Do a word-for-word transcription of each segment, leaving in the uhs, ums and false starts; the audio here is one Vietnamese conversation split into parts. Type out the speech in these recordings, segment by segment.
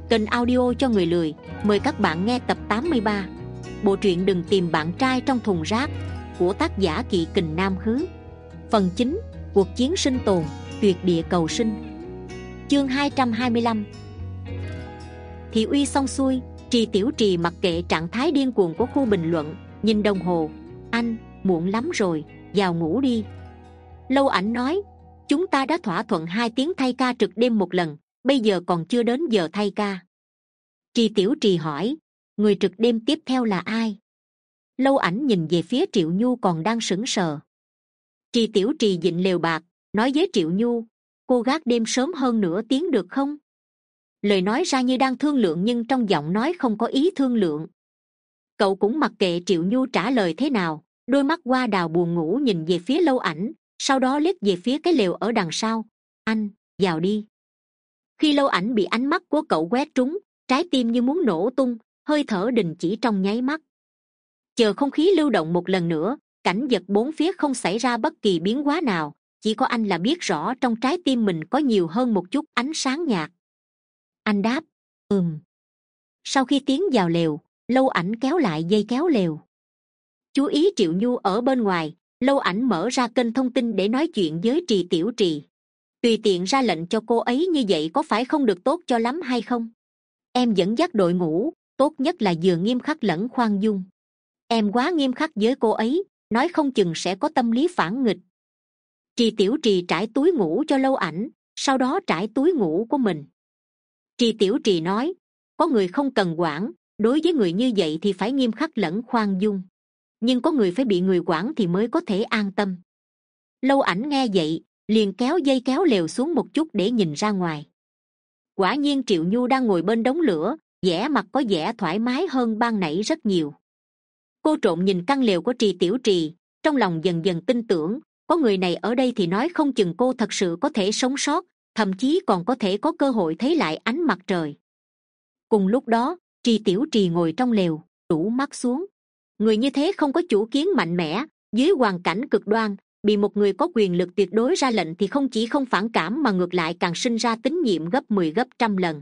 kênh audio cho người lười. Mời các bạn nghe tập tám mươi ba, bộ truyện Đừng tìm bạn trai trong thùng rác của tác giả Kỵ Kình Nam Khứ. Phần chín, cuộc chiến sinh tồn, tuyệt địa cầu sinh. Chương hai trăm hai mươi lăm. Thị uy xong xuôi, Trì Tiểu Trì mặc kệ trạng thái điên cuồng của khu bình luận, nhìn đồng hồ. Anh, muộn lắm rồi, vào ngủ đi. Lâu Ảnh nói, chúng ta đã thỏa thuận hai tiếng thay ca trực đêm một lần, bây giờ còn chưa đến giờ thay ca. Trì Tiểu Trì hỏi, người trực đêm tiếp theo là ai? Lâu Ảnh nhìn về phía Triệu Nhu còn đang sững sờ. Trì Tiểu Trì dịnh lều bạc, nói với Triệu Nhu, cô gác đêm sớm hơn nửa tiếng được không? Lời nói ra như đang thương lượng nhưng trong giọng nói không có ý thương lượng. Cậu cũng mặc kệ Triệu Nhu trả lời thế nào, đôi mắt hoa đào buồn ngủ nhìn về phía Lâu Ảnh, sau đó liếc về phía cái lều ở đằng sau. Anh, vào đi. Khi Lâu Ảnh bị ánh mắt của cậu quét trúng, trái tim như muốn nổ tung, hơi thở đình chỉ trong nháy mắt. Chờ không khí lưu động một lần nữa, cảnh vật bốn phía không xảy ra bất kỳ biến hóa nào, chỉ có anh là biết rõ trong trái tim mình có nhiều hơn một chút ánh sáng nhạt. Anh đáp, ừm. Sau khi tiến vào lều, Lâu Ảnh kéo lại dây kéo lều. Chú ý Triệu Nhu ở bên ngoài, Lâu Ảnh mở ra kênh thông tin để nói chuyện với Trì Tiểu Trì. Tùy tiện ra lệnh cho cô ấy như vậy có phải không được tốt cho lắm hay không? Em dẫn dắt đội ngũ, tốt nhất là vừa nghiêm khắc lẫn khoan dung. Em quá nghiêm khắc với cô ấy, nói không chừng sẽ có tâm lý phản nghịch. Trì Tiểu Trì trải túi ngủ cho Lâu Ảnh, sau đó trải túi ngủ của mình. Trì Tiểu Trì nói, có người không cần quản, đối với người như vậy thì phải nghiêm khắc lẫn khoan dung. Nhưng có người phải bị người quản thì mới có thể an tâm. Lâu Ảnh nghe vậy, liền kéo dây kéo lều xuống một chút để nhìn ra ngoài. Quả nhiên Triệu Nhu đang ngồi bên đống lửa, vẻ mặt có vẻ thoải mái hơn ban nãy rất nhiều. Cô trộn nhìn căn lều của Trì Tiểu Trì, trong lòng dần dần tin tưởng, có người này ở đây thì nói không chừng cô thật sự có thể sống sót, thậm chí còn có thể có cơ hội thấy lại ánh mặt trời. Cùng lúc đó, Trì Tiểu Trì ngồi trong lều, rũ mắt xuống. Người như thế không có chủ kiến mạnh mẽ, dưới hoàn cảnh cực đoan, bị một người có quyền lực tuyệt đối ra lệnh thì không chỉ không phản cảm mà ngược lại càng sinh ra tín nhiệm gấp mười gấp trăm lần.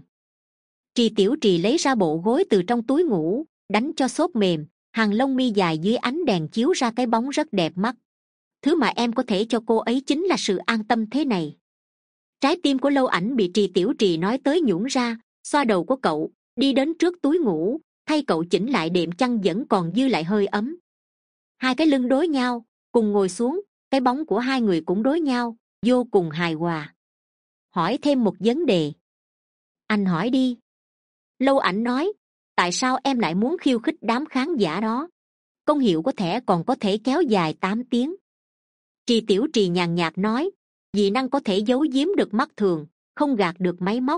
Trì Tiểu Trì lấy ra bộ gối từ trong túi ngủ, đánh cho xốp mềm, hàng lông mi dài dưới ánh đèn chiếu ra cái bóng rất đẹp mắt. Thứ mà em có thể cho cô ấy chính là sự an tâm thế này. Trái tim của Lâu Ảnh bị Trì Tiểu Trì nói tới nhũn ra, xoa đầu của cậu, đi đến trước túi ngủ, thay cậu chỉnh lại đệm chăn vẫn còn dư lại hơi ấm. Hai cái lưng đối nhau, cùng ngồi xuống, cái bóng của hai người cũng đối nhau, vô cùng hài hòa. Hỏi thêm một vấn đề. Anh hỏi đi. Lâu Ảnh nói, tại sao em lại muốn khiêu khích đám khán giả đó? Công hiệu của thẻ còn có thể kéo dài tám tiếng. Trì Tiểu Trì nhàn nhạt nói, dị năng có thể giấu giếm được mắt thường, không gạt được máy móc.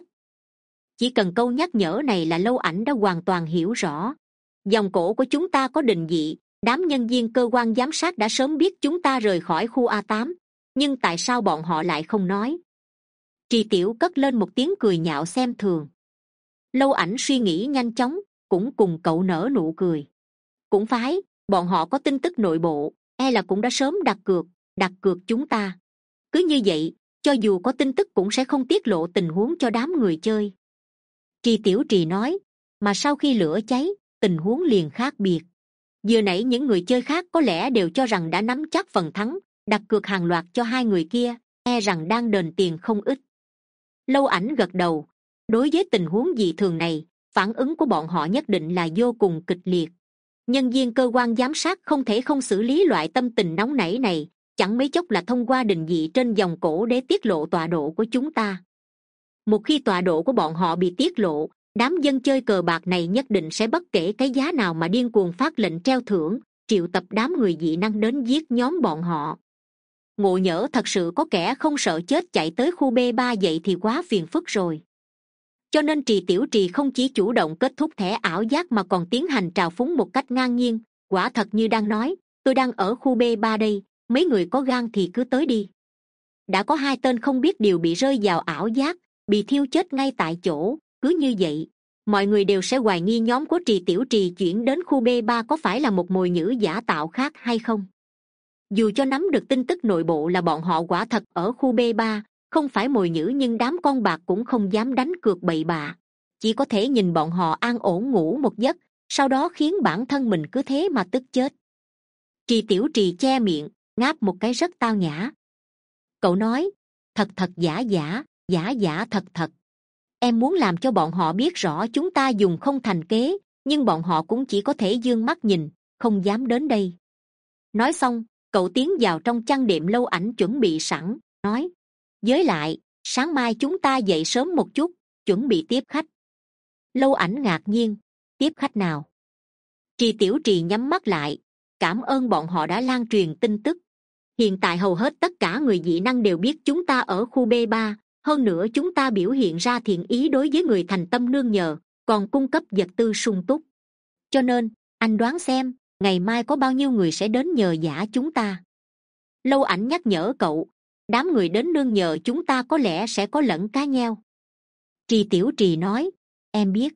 Chỉ cần câu nhắc nhở này là Lâu Ảnh đã hoàn toàn hiểu rõ. Dòng cổ của chúng ta có định vị, đám nhân viên cơ quan giám sát đã sớm biết chúng ta rời khỏi khu A tám, nhưng tại sao bọn họ lại không nói? Trì Tiểu cất lên một tiếng cười nhạo xem thường. Lâu Ảnh suy nghĩ nhanh chóng, cũng cùng cậu nở nụ cười. Cũng phải, bọn họ có tin tức nội bộ, e là cũng đã sớm đặt cược, đặt cược chúng ta. Cứ như vậy, cho dù có tin tức cũng sẽ không tiết lộ tình huống cho đám người chơi. Trì Tiểu Trì nói, mà sau khi lửa cháy, tình huống liền khác biệt. Vừa nãy những người chơi khác có lẽ đều cho rằng đã nắm chắc phần thắng, đặt cược hàng loạt cho hai người kia, e rằng đang đền tiền không ít. Lâu Ảnh gật đầu, đối với tình huống dị thường này, phản ứng của bọn họ nhất định là vô cùng kịch liệt. Nhân viên cơ quan giám sát không thể không xử lý loại tâm tình nóng nảy này, chẳng mấy chốc là thông qua định vị trên dòng cổ để tiết lộ tọa độ của chúng ta. Một khi tọa độ của bọn họ bị tiết lộ, đám dân chơi cờ bạc này nhất định sẽ bất kể cái giá nào mà điên cuồng phát lệnh treo thưởng, triệu tập đám người dị năng đến giết nhóm bọn họ. Ngộ nhỡ thật sự có kẻ không sợ chết chạy tới khu B ba vậy thì quá phiền phức rồi. Cho nên Trì Tiểu Trì không chỉ chủ động kết thúc thẻ ảo giác mà còn tiến hành trào phúng một cách ngang nhiên, quả thật như đang nói, tôi đang ở khu B ba đây, mấy người có gan thì cứ tới đi. Đã có hai tên không biết điều bị rơi vào ảo giác, bị thiêu chết ngay tại chỗ, cứ như vậy, mọi người đều sẽ hoài nghi nhóm của Trì Tiểu Trì chuyển đến khu B ba có phải là một mồi nhử giả tạo khác hay không. Dù cho nắm được tin tức nội bộ là bọn họ quả thật ở khu B ba, không phải mồi nhử nhưng đám con bạc cũng không dám đánh cược bậy bạ. chỉ có thể nhìn bọn họ an ổn ngủ một giấc, sau đó khiến bản thân mình cứ thế mà tức chết. Trì Tiểu Trì che miệng, ngáp một cái rất tao nhã. Cậu nói, thật thật giả giả, giả giả thật thật. Em muốn làm cho bọn họ biết rõ chúng ta dùng không thành kế, nhưng bọn họ cũng chỉ có thể dương mắt nhìn, không dám đến đây. Nói xong, cậu tiến vào trong chăn đệm Lâu Ảnh chuẩn bị sẵn, nói, với lại, sáng mai chúng ta dậy sớm một chút, chuẩn bị tiếp khách. Lâu Ảnh ngạc nhiên, tiếp khách nào? Trì Tiểu Trì nhắm mắt lại, cảm ơn bọn họ đã lan truyền tin tức. Hiện tại hầu hết tất cả người dị năng đều biết chúng ta ở khu B ba, hơn nữa chúng ta biểu hiện ra thiện ý đối với người thành tâm nương nhờ, còn cung cấp vật tư sung túc. Cho nên, anh đoán xem, ngày mai có bao nhiêu người sẽ đến nhờ vả chúng ta? Lâu Ảnh nhắc nhở cậu, đám người đến nương nhờ chúng ta có lẽ sẽ có lẫn cá nheo. Trì Tiểu Trì nói, em biết.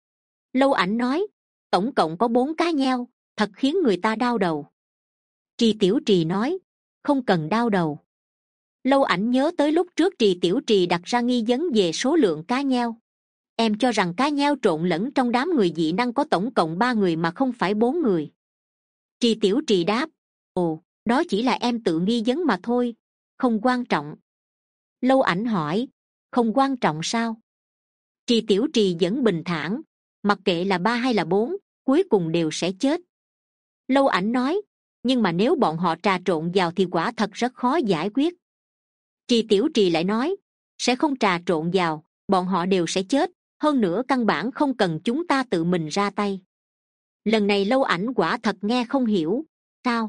Lâu Ảnh nói, tổng cộng có bốn cá nheo, thật khiến người ta đau đầu. Trì Tiểu Trì nói, không cần đau đầu. Lâu Ảnh nhớ tới lúc trước Trì Tiểu Trì đặt ra nghi vấn về số lượng cá nheo. Em cho rằng cá nheo trộn lẫn trong đám người dị năng có tổng cộng ba người mà không phải bốn người. Trì Tiểu Trì đáp, ồ, đó chỉ là em tự nghi vấn mà thôi, không quan trọng. Lâu Ảnh hỏi, không quan trọng sao? Trì Tiểu Trì vẫn bình thản, mặc kệ là ba hay là bốn, cuối cùng đều sẽ chết. Lâu Ảnh nói, nhưng mà nếu bọn họ trà trộn vào thì quả thật rất khó giải quyết. Trì Tiểu Trì lại nói, sẽ không trà trộn vào, bọn họ đều sẽ chết, hơn nữa căn bản không cần chúng ta tự mình ra tay. Lần này Lâu Ảnh quả thật nghe không hiểu. Sao?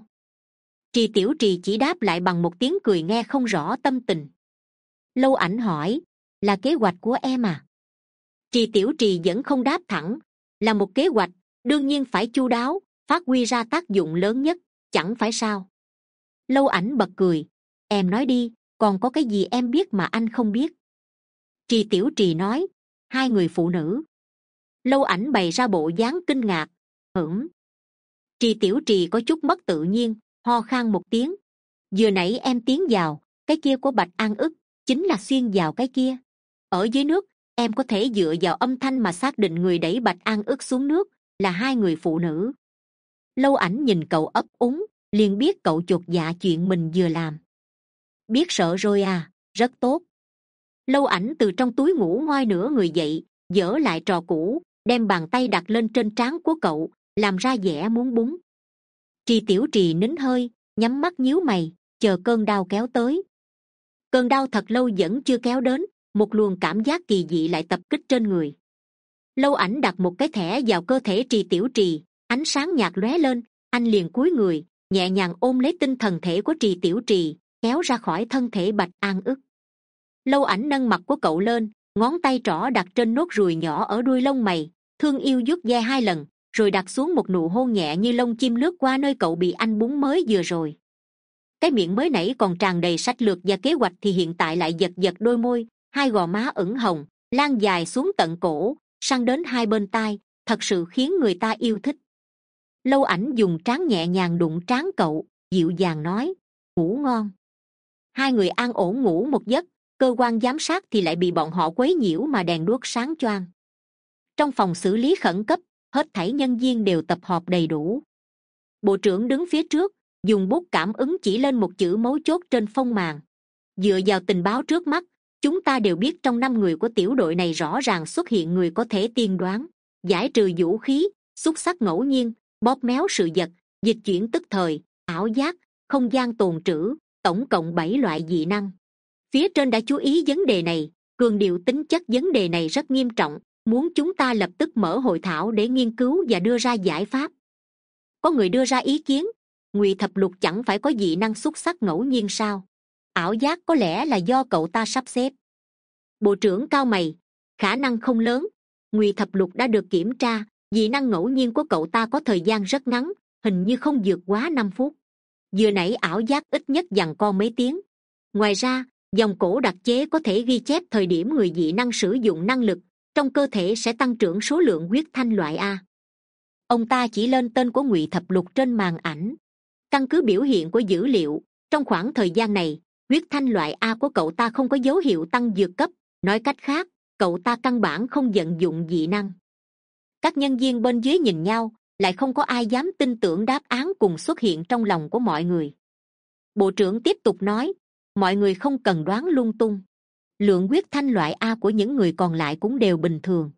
Trì Tiểu Trì chỉ đáp lại bằng một tiếng cười nghe không rõ tâm tình. Lâu Ảnh hỏi, là kế hoạch của em à? Trì Tiểu Trì vẫn không đáp thẳng, là một kế hoạch, đương nhiên phải chu đáo, phát huy ra tác dụng lớn nhất, chẳng phải sao? Lâu Ảnh bật cười, em nói đi, còn có cái gì em biết mà anh không biết? Trì Tiểu Trì nói, hai người phụ nữ. Lâu Ảnh bày ra bộ dáng kinh ngạc, hửng. Trì Tiểu Trì có chút mất tự nhiên, ho khan một tiếng. Vừa nãy em tiến vào, cái kia của Bạch An Ức, chính là xuyên vào cái kia. Ở dưới nước, em có thể dựa vào âm thanh mà xác định người đẩy Bạch An Ức xuống nước là hai người phụ nữ. Lâu Ảnh nhìn cậu ấp úng, liền biết cậu chột dạ chuyện mình vừa làm. Biết sợ rồi à, rất tốt. Lâu Ảnh từ trong túi ngủ ngoi nửa người dậy, dỡ lại trò cũ, đem bàn tay đặt lên trên trán của cậu, làm ra vẻ muốn búng. Trì Tiểu Trì nín hơi, nhắm mắt nhíu mày, chờ cơn đau kéo tới. Cơn đau thật lâu vẫn chưa kéo đến, một luồng cảm giác kỳ dị lại tập kích trên người. Lâu Ảnh đặt một cái thẻ vào cơ thể Trì Tiểu Trì, ánh sáng nhạt lóe lên, anh liền cúi người, nhẹ nhàng ôm lấy tinh thần thể của Trì Tiểu Trì, kéo ra khỏi thân thể Bạch An Ức. Lâu Ảnh nâng mặt của cậu lên, ngón tay trỏ đặt trên nốt ruồi nhỏ ở đuôi lông mày, thương yêu vuốt ve hai lần, rồi đặt xuống một nụ hôn nhẹ như lông chim lướt qua nơi cậu bị anh búng mới vừa rồi. Cái miệng mới nãy còn tràn đầy sách lược và kế hoạch thì hiện tại lại giật giật đôi môi, hai gò má ửng hồng, lan dài xuống tận cổ, săn đến hai bên tai, thật sự khiến người ta yêu thích. Lâu Ảnh dùng trán nhẹ nhàng đụng trán cậu, dịu dàng nói, ngủ ngon. Hai người an ổn ngủ một giấc, cơ quan giám sát thì lại bị bọn họ quấy nhiễu mà đèn đuốc sáng choang. Trong phòng xử lý khẩn cấp, hết thảy nhân viên đều tập hợp đầy đủ. Bộ trưởng đứng phía trước, dùng bút cảm ứng chỉ lên một chữ mấu chốt trên phông màn. Dựa vào tình báo trước mắt, chúng ta đều biết trong năm người của tiểu đội này rõ ràng xuất hiện người có thể tiên đoán, giải trừ vũ khí, xúc sắc ngẫu nhiên, bóp méo sự vật, dịch chuyển tức thời, ảo giác, không gian tồn trữ, tổng cộng bảy loại dị năng. Phía trên đã chú ý vấn đề này, cường điệu tính chất vấn đề này rất nghiêm trọng, muốn chúng ta lập tức mở hội thảo để nghiên cứu và đưa ra giải pháp. Có người đưa ra ý kiến, Ngụy Thập Lục chẳng phải có dị năng xúc sắc ngẫu nhiên sao? Ảo giác có lẽ là do cậu ta sắp xếp. Bộ trưởng cau mày, khả năng không lớn. Ngụy Thập Lục đã được kiểm tra, dị năng ngẫu nhiên của cậu ta có thời gian rất ngắn, hình như không vượt quá năm phút. Vừa nãy ảo giác ít nhất giằng co mấy tiếng. Ngoài ra, dòng cổ đặc chế có thể ghi chép thời điểm người dị năng sử dụng năng lực, trong cơ thể sẽ tăng trưởng số lượng huyết thanh loại A. Ông ta chỉ lên tên của Ngụy Thập Lục trên màn ảnh. Căn cứ biểu hiện của dữ liệu, trong khoảng thời gian này, huyết thanh loại A của cậu ta không có dấu hiệu tăng vượt cấp, nói cách khác, cậu ta căn bản không vận dụng dị năng. Các nhân viên bên dưới nhìn nhau, lại không có ai dám tin tưởng đáp án cùng xuất hiện trong lòng của mọi người. Bộ trưởng tiếp tục nói, mọi người không cần đoán lung tung. Lượng huyết thanh loại A của những người còn lại cũng đều bình thường.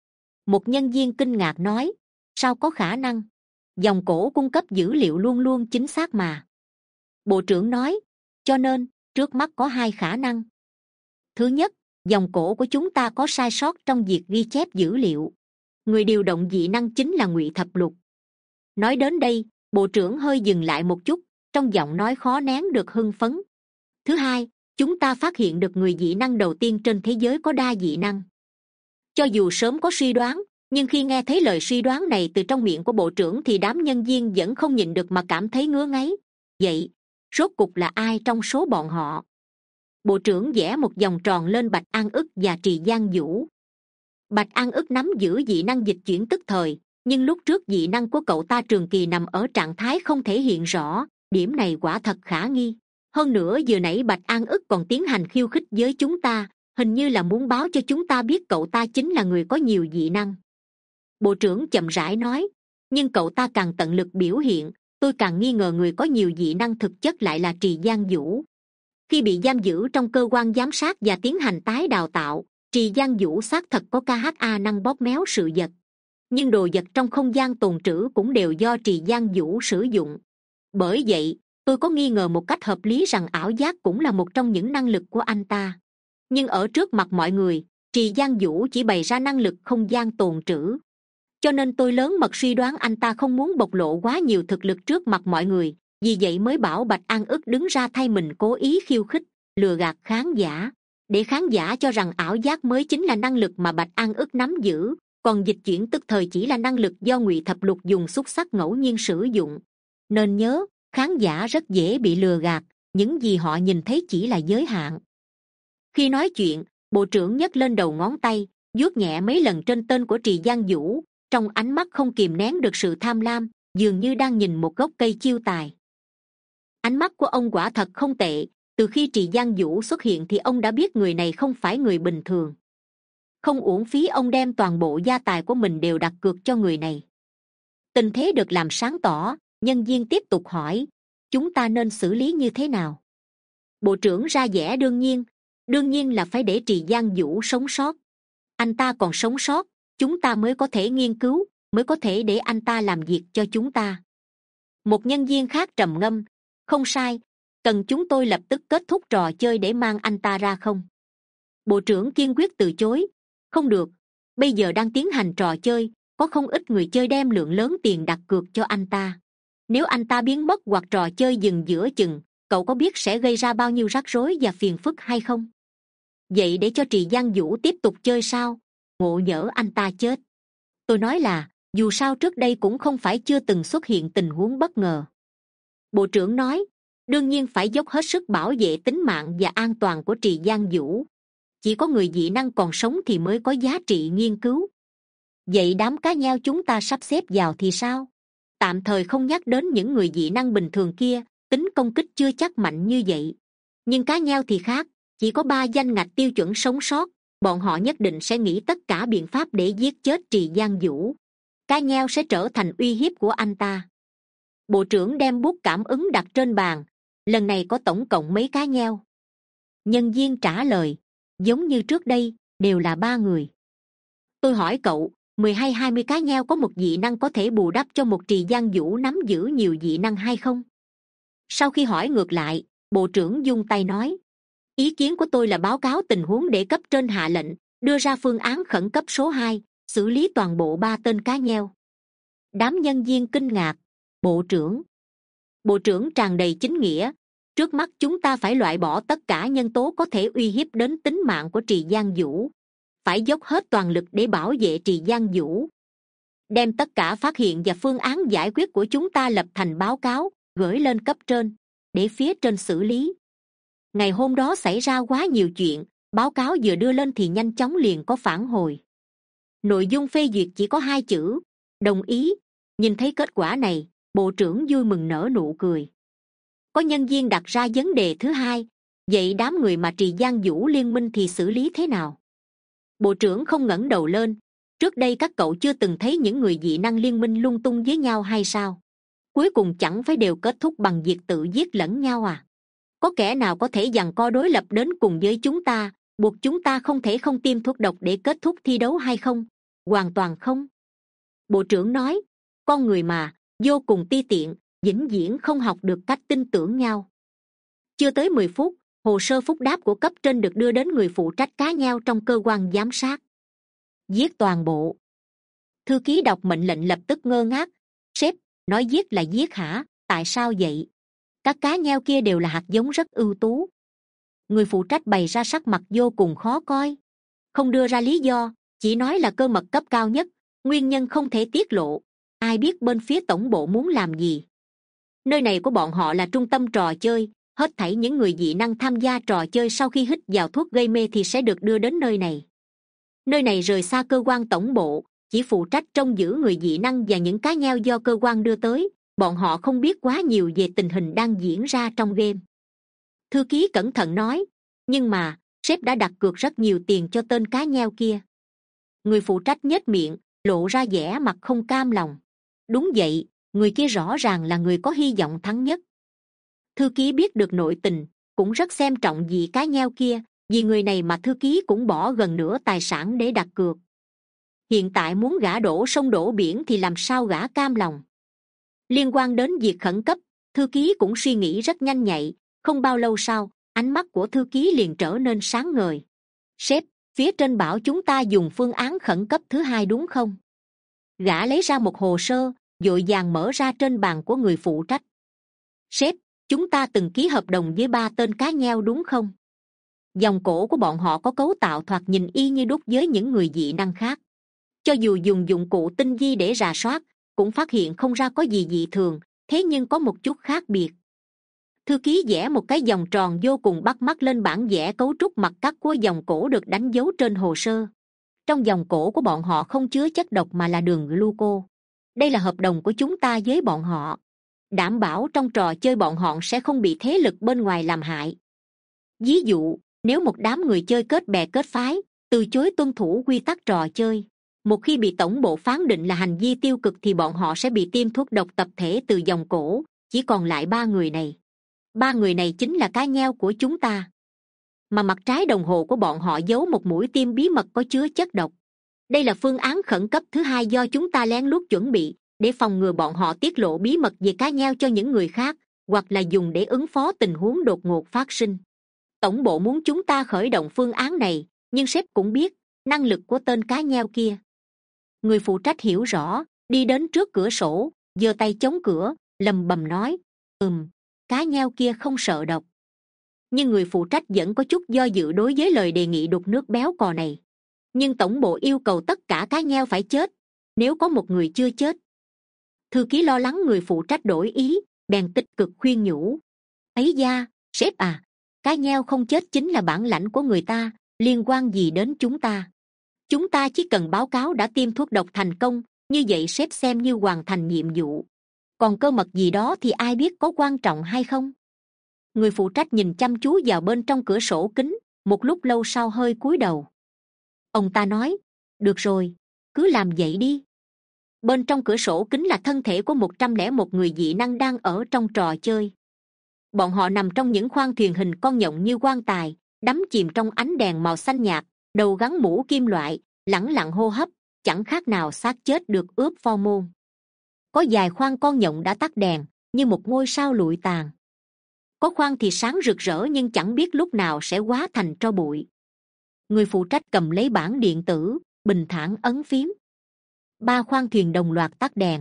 Một nhân viên kinh ngạc nói, sao có khả năng? Dòng cổ cung cấp dữ liệu luôn luôn chính xác mà. Bộ trưởng nói, cho nên trước mắt có hai khả năng. Thứ nhất, dòng cổ của chúng ta có sai sót trong việc ghi chép dữ liệu. Người điều động dị năng chính là Ngụy Thập Lục. Nói đến đây, bộ trưởng hơi dừng lại một chút, trong giọng nói khó nén được hưng phấn. Thứ hai, chúng ta phát hiện được người dị năng đầu tiên trên thế giới có đa dị năng. Cho dù sớm có suy đoán, nhưng khi nghe thấy lời suy đoán này từ trong miệng của bộ trưởng thì đám nhân viên vẫn không nhịn được mà cảm thấy ngứa ngáy. Vậy, rốt cục là ai trong số bọn họ? Bộ trưởng vẽ một vòng tròn lên Bạch An Ức và Trì Giang Vũ. Bạch An Ức nắm giữ dị năng dịch chuyển tức thời, nhưng lúc trước dị năng của cậu ta trường kỳ nằm ở trạng thái không thể hiện rõ, điểm này quả thật khả nghi. Hơn nữa vừa nãy Bạch An Ức còn tiến hành khiêu khích với chúng ta, hình như là muốn báo cho chúng ta biết cậu ta chính là người có nhiều dị năng. Bộ trưởng chậm rãi nói, nhưng cậu ta càng tận lực biểu hiện, tôi càng nghi ngờ người có nhiều dị năng thực chất lại là Trì Giang Vũ. Khi bị giam giữ trong cơ quan giám sát và tiến hành tái đào tạo, Trì Giang Vũ xác thật có khả năng bóp méo sự vật. Nhưng đồ vật trong không gian tồn trữ cũng đều do Trì Giang Vũ sử dụng. Bởi vậy, tôi có nghi ngờ một cách hợp lý rằng ảo giác cũng là một trong những năng lực của anh ta. Nhưng ở trước mặt mọi người, Trì Giang Vũ chỉ bày ra năng lực không gian tồn trữ. Cho nên tôi lớn mật suy đoán anh ta không muốn bộc lộ quá nhiều thực lực trước mặt mọi người, vì vậy mới bảo Bạch An Ức đứng ra thay mình cố ý khiêu khích, lừa gạt khán giả, để khán giả cho rằng ảo giác mới chính là năng lực mà Bạch An Ức nắm giữ, còn dịch chuyển tức thời chỉ là năng lực do Ngụy Thập Lục dùng xúc xắc ngẫu nhiên sử dụng. Nên nhớ, khán giả rất dễ bị lừa gạt, những gì họ nhìn thấy chỉ là giới hạn. Khi nói chuyện, bộ trưởng nhấc lên đầu ngón tay, vuốt nhẹ mấy lần trên tên của Trì Giang Vũ, trong ánh mắt không kìm nén được sự tham lam, dường như đang nhìn một gốc cây chiêu tài. Ánh mắt của ông quả thật không tệ, từ khi Trì Giang Vũ xuất hiện thì ông đã biết người này không phải người bình thường. Không uổng phí ông đem toàn bộ gia tài của mình đều đặt cược cho người này. Tình thế được làm sáng tỏ, nhân viên tiếp tục hỏi, chúng ta nên xử lý như thế nào? Bộ trưởng ra vẻ đương nhiên, đương nhiên là phải để Trì Giang Vũ sống sót. Anh ta còn sống sót, chúng ta mới có thể nghiên cứu, mới có thể để anh ta làm việc cho chúng ta. Một nhân viên khác trầm ngâm, không sai, cần chúng tôi lập tức kết thúc trò chơi để mang anh ta ra không? Bộ trưởng kiên quyết từ chối, không được, bây giờ đang tiến hành trò chơi, có không ít người chơi đem lượng lớn tiền đặt cược cho anh ta. Nếu anh ta biến mất hoặc trò chơi dừng giữa chừng, cậu có biết sẽ gây ra bao nhiêu rắc rối và phiền phức hay không? Vậy để cho Trì Giang Vũ tiếp tục chơi sao? Ngộ nhỡ anh ta chết. Tôi nói là, dù sao trước đây cũng không phải chưa từng xuất hiện tình huống bất ngờ. Bộ trưởng nói, đương nhiên phải dốc hết sức bảo vệ tính mạng và an toàn của Trì Giang Vũ. Chỉ có người dị năng còn sống thì mới có giá trị nghiên cứu. Vậy đám cá nheo chúng ta sắp xếp vào thì sao? Tạm thời không nhắc đến những người dị năng bình thường kia, tính công kích chưa chắc mạnh như vậy. Nhưng cá nheo thì khác, chỉ có ba danh ngạch tiêu chuẩn sống sót, bọn họ nhất định sẽ nghĩ tất cả biện pháp để giết chết Trì Giang Vũ. Cá nheo sẽ trở thành uy hiếp của anh ta. Bộ trưởng đem bút cảm ứng đặt trên bàn, lần này có tổng cộng mấy cá nheo? Nhân viên trả lời, giống như trước đây, đều là ba người. Tôi hỏi cậu, mười hay hai mươi cá nheo có một dị năng có thể bù đắp cho một Trì Giang Vũ nắm giữ nhiều dị năng hay không? Sau khi hỏi ngược lại, bộ trưởng dung tay nói, ý kiến của tôi là báo cáo tình huống để cấp trên hạ lệnh, đưa ra phương án khẩn cấp số hai, xử lý toàn bộ ba tên cá nheo. Đám nhân viên kinh ngạc, bộ trưởng. Bộ trưởng tràn đầy chính nghĩa, trước mắt chúng ta phải loại bỏ tất cả nhân tố có thể uy hiếp đến tính mạng của Trì Giang Vũ. Phải dốc hết toàn lực để bảo vệ Trì Giang Vũ. Đem tất cả phát hiện và phương án giải quyết của chúng ta lập thành báo cáo, gửi lên cấp trên, để phía trên xử lý. Ngày hôm đó xảy ra quá nhiều chuyện, báo cáo vừa đưa lên thì nhanh chóng liền có phản hồi. Nội dung phê duyệt chỉ có hai chữ, đồng ý. Nhìn thấy kết quả này, bộ trưởng vui mừng nở nụ cười. Có nhân viên đặt ra vấn đề thứ hai, vậy đám người mà Trì Giang Vũ liên minh thì xử lý thế nào? Bộ trưởng không ngẩng đầu lên. Trước đây các cậu chưa từng thấy những người dị năng liên minh lung tung với nhau hay sao? Cuối cùng chẳng phải đều kết thúc bằng việc tự giết lẫn nhau à? Có kẻ nào có thể giằng co đối lập đến cùng với chúng ta, buộc chúng ta không thể không tiêm thuốc độc để kết thúc thi đấu hay không? Hoàn toàn không. Bộ trưởng nói, con người mà, vô cùng ti tiện, vĩnh viễn không học được cách tin tưởng nhau. Chưa tới mười phút, hồ sơ phúc đáp của cấp trên được đưa đến người phụ trách cá nheo trong cơ quan giám sát. Giết toàn bộ. Thư ký đọc mệnh lệnh lập tức ngơ ngác. Sếp, nói giết là giết hả? Tại sao vậy? Các cá nheo kia đều là hạt giống rất ưu tú. Người phụ trách bày ra sắc mặt vô cùng khó coi, không đưa ra lý do, chỉ nói là cơ mật cấp cao nhất, nguyên nhân không thể tiết lộ. Ai biết bên phía tổng bộ muốn làm gì? Nơi này của bọn họ là trung tâm trò chơi, hết thảy những người dị năng tham gia trò chơi sau khi hít vào thuốc gây mê thì sẽ được đưa đến nơi này. Nơi này rời xa cơ quan tổng bộ, chỉ phụ trách trông giữ người dị năng và những cá nheo do cơ quan đưa tới. Bọn họ không biết quá nhiều về tình hình đang diễn ra trong game. Thư ký cẩn thận nói, nhưng mà sếp đã đặt cược rất nhiều tiền cho tên cá nheo kia. Người phụ trách nhếch miệng, lộ ra vẻ mặt không cam lòng. Đúng vậy, người kia rõ ràng là người có hy vọng thắng nhất. Thư ký biết được nội tình, cũng rất xem trọng vị cá nheo kia, vì người này mà thư ký cũng bỏ gần nửa tài sản để đặt cược. Hiện tại muốn gã đổ sông đổ biển thì làm sao gã cam lòng? Liên quan đến việc khẩn cấp, thư ký cũng suy nghĩ rất nhanh nhạy. Không bao lâu sau, ánh mắt của thư ký liền trở nên sáng ngời. Sếp, phía trên bảo chúng ta dùng phương án khẩn cấp thứ hai đúng không? Gã lấy ra một hồ sơ, vội vàng mở ra trên bàn của người phụ trách. Sếp, chúng ta từng ký hợp đồng với ba tên cá nheo đúng không? Dòng cổ của bọn họ có cấu tạo thoạt nhìn y như đúc với những người dị năng khác. Cho dù dùng dụng cụ tinh vi để rà soát, cũng phát hiện không ra có gì dị thường, thế nhưng có một chút khác biệt. Thư ký vẽ một cái vòng tròn vô cùng bắt mắt lên bản vẽ cấu trúc mặt cắt của vòng cổ được đánh dấu trên hồ sơ. Trong vòng cổ của bọn họ không chứa chất độc mà là đường gluco. Đây là hợp đồng của chúng ta với bọn họ, đảm bảo trong trò chơi bọn họ sẽ không bị thế lực bên ngoài làm hại. Ví dụ, nếu một đám người chơi kết bè kết phái, từ chối tuân thủ quy tắc trò chơi, một khi bị tổng bộ phán định là hành vi tiêu cực thì bọn họ sẽ bị tiêm thuốc độc tập thể từ vòng cổ. Chỉ còn lại ba người này. Ba người này chính là cá nheo của chúng ta. Mà mặt trái đồng hồ của bọn họ giấu một mũi tiêm bí mật có chứa chất độc. Đây là phương án khẩn cấp thứ hai do chúng ta lén lút chuẩn bị, để phòng ngừa bọn họ tiết lộ bí mật về cá nheo cho những người khác, hoặc là dùng để ứng phó tình huống đột ngột phát sinh. Tổng bộ muốn chúng ta khởi động phương án này, nhưng sếp cũng biết năng lực của tên cá nheo kia. Người phụ trách hiểu rõ, đi đến trước cửa sổ, giơ tay chống cửa, lầm bầm nói, ừm, cá nheo kia không sợ độc. Nhưng người phụ trách vẫn có chút do dự đối với lời đề nghị đục nước béo cò này. Nhưng tổng bộ yêu cầu tất cả cá nheo phải chết, nếu có một người chưa chết. Thư ký lo lắng người phụ trách đổi ý, bèn tích cực khuyên nhủ. Ấy da, sếp à, cá nheo không chết chính là bản lãnh của người ta, liên quan gì đến chúng ta? Chúng ta chỉ cần báo cáo đã tiêm thuốc độc thành công, như vậy sếp xem như hoàn thành nhiệm vụ. Còn cơ mật gì đó thì ai biết có quan trọng hay không? Người phụ trách nhìn chăm chú vào bên trong cửa sổ kính, một lúc lâu sau hơi cúi đầu. Ông ta nói, được rồi, cứ làm vậy đi. Bên trong cửa sổ kính là thân thể của một trăm lẻ một người dị năng đang ở trong trò chơi. Bọn họ nằm trong những khoang thuyền hình con nhộng như quan tài, đắm chìm trong ánh đèn màu xanh nhạt, đầu gắn mũ kim loại, lẳng lặng hô hấp, chẳng khác nào xác chết được ướp pho môn. Có vài khoang con nhộng đã tắt đèn, như một ngôi sao lụi tàn. Có khoang thì sáng rực rỡ nhưng chẳng biết lúc nào sẽ hóa thành tro bụi. Người phụ trách cầm lấy bảng điện tử, bình thản ấn phím. Ba khoang thuyền đồng loạt tắt đèn.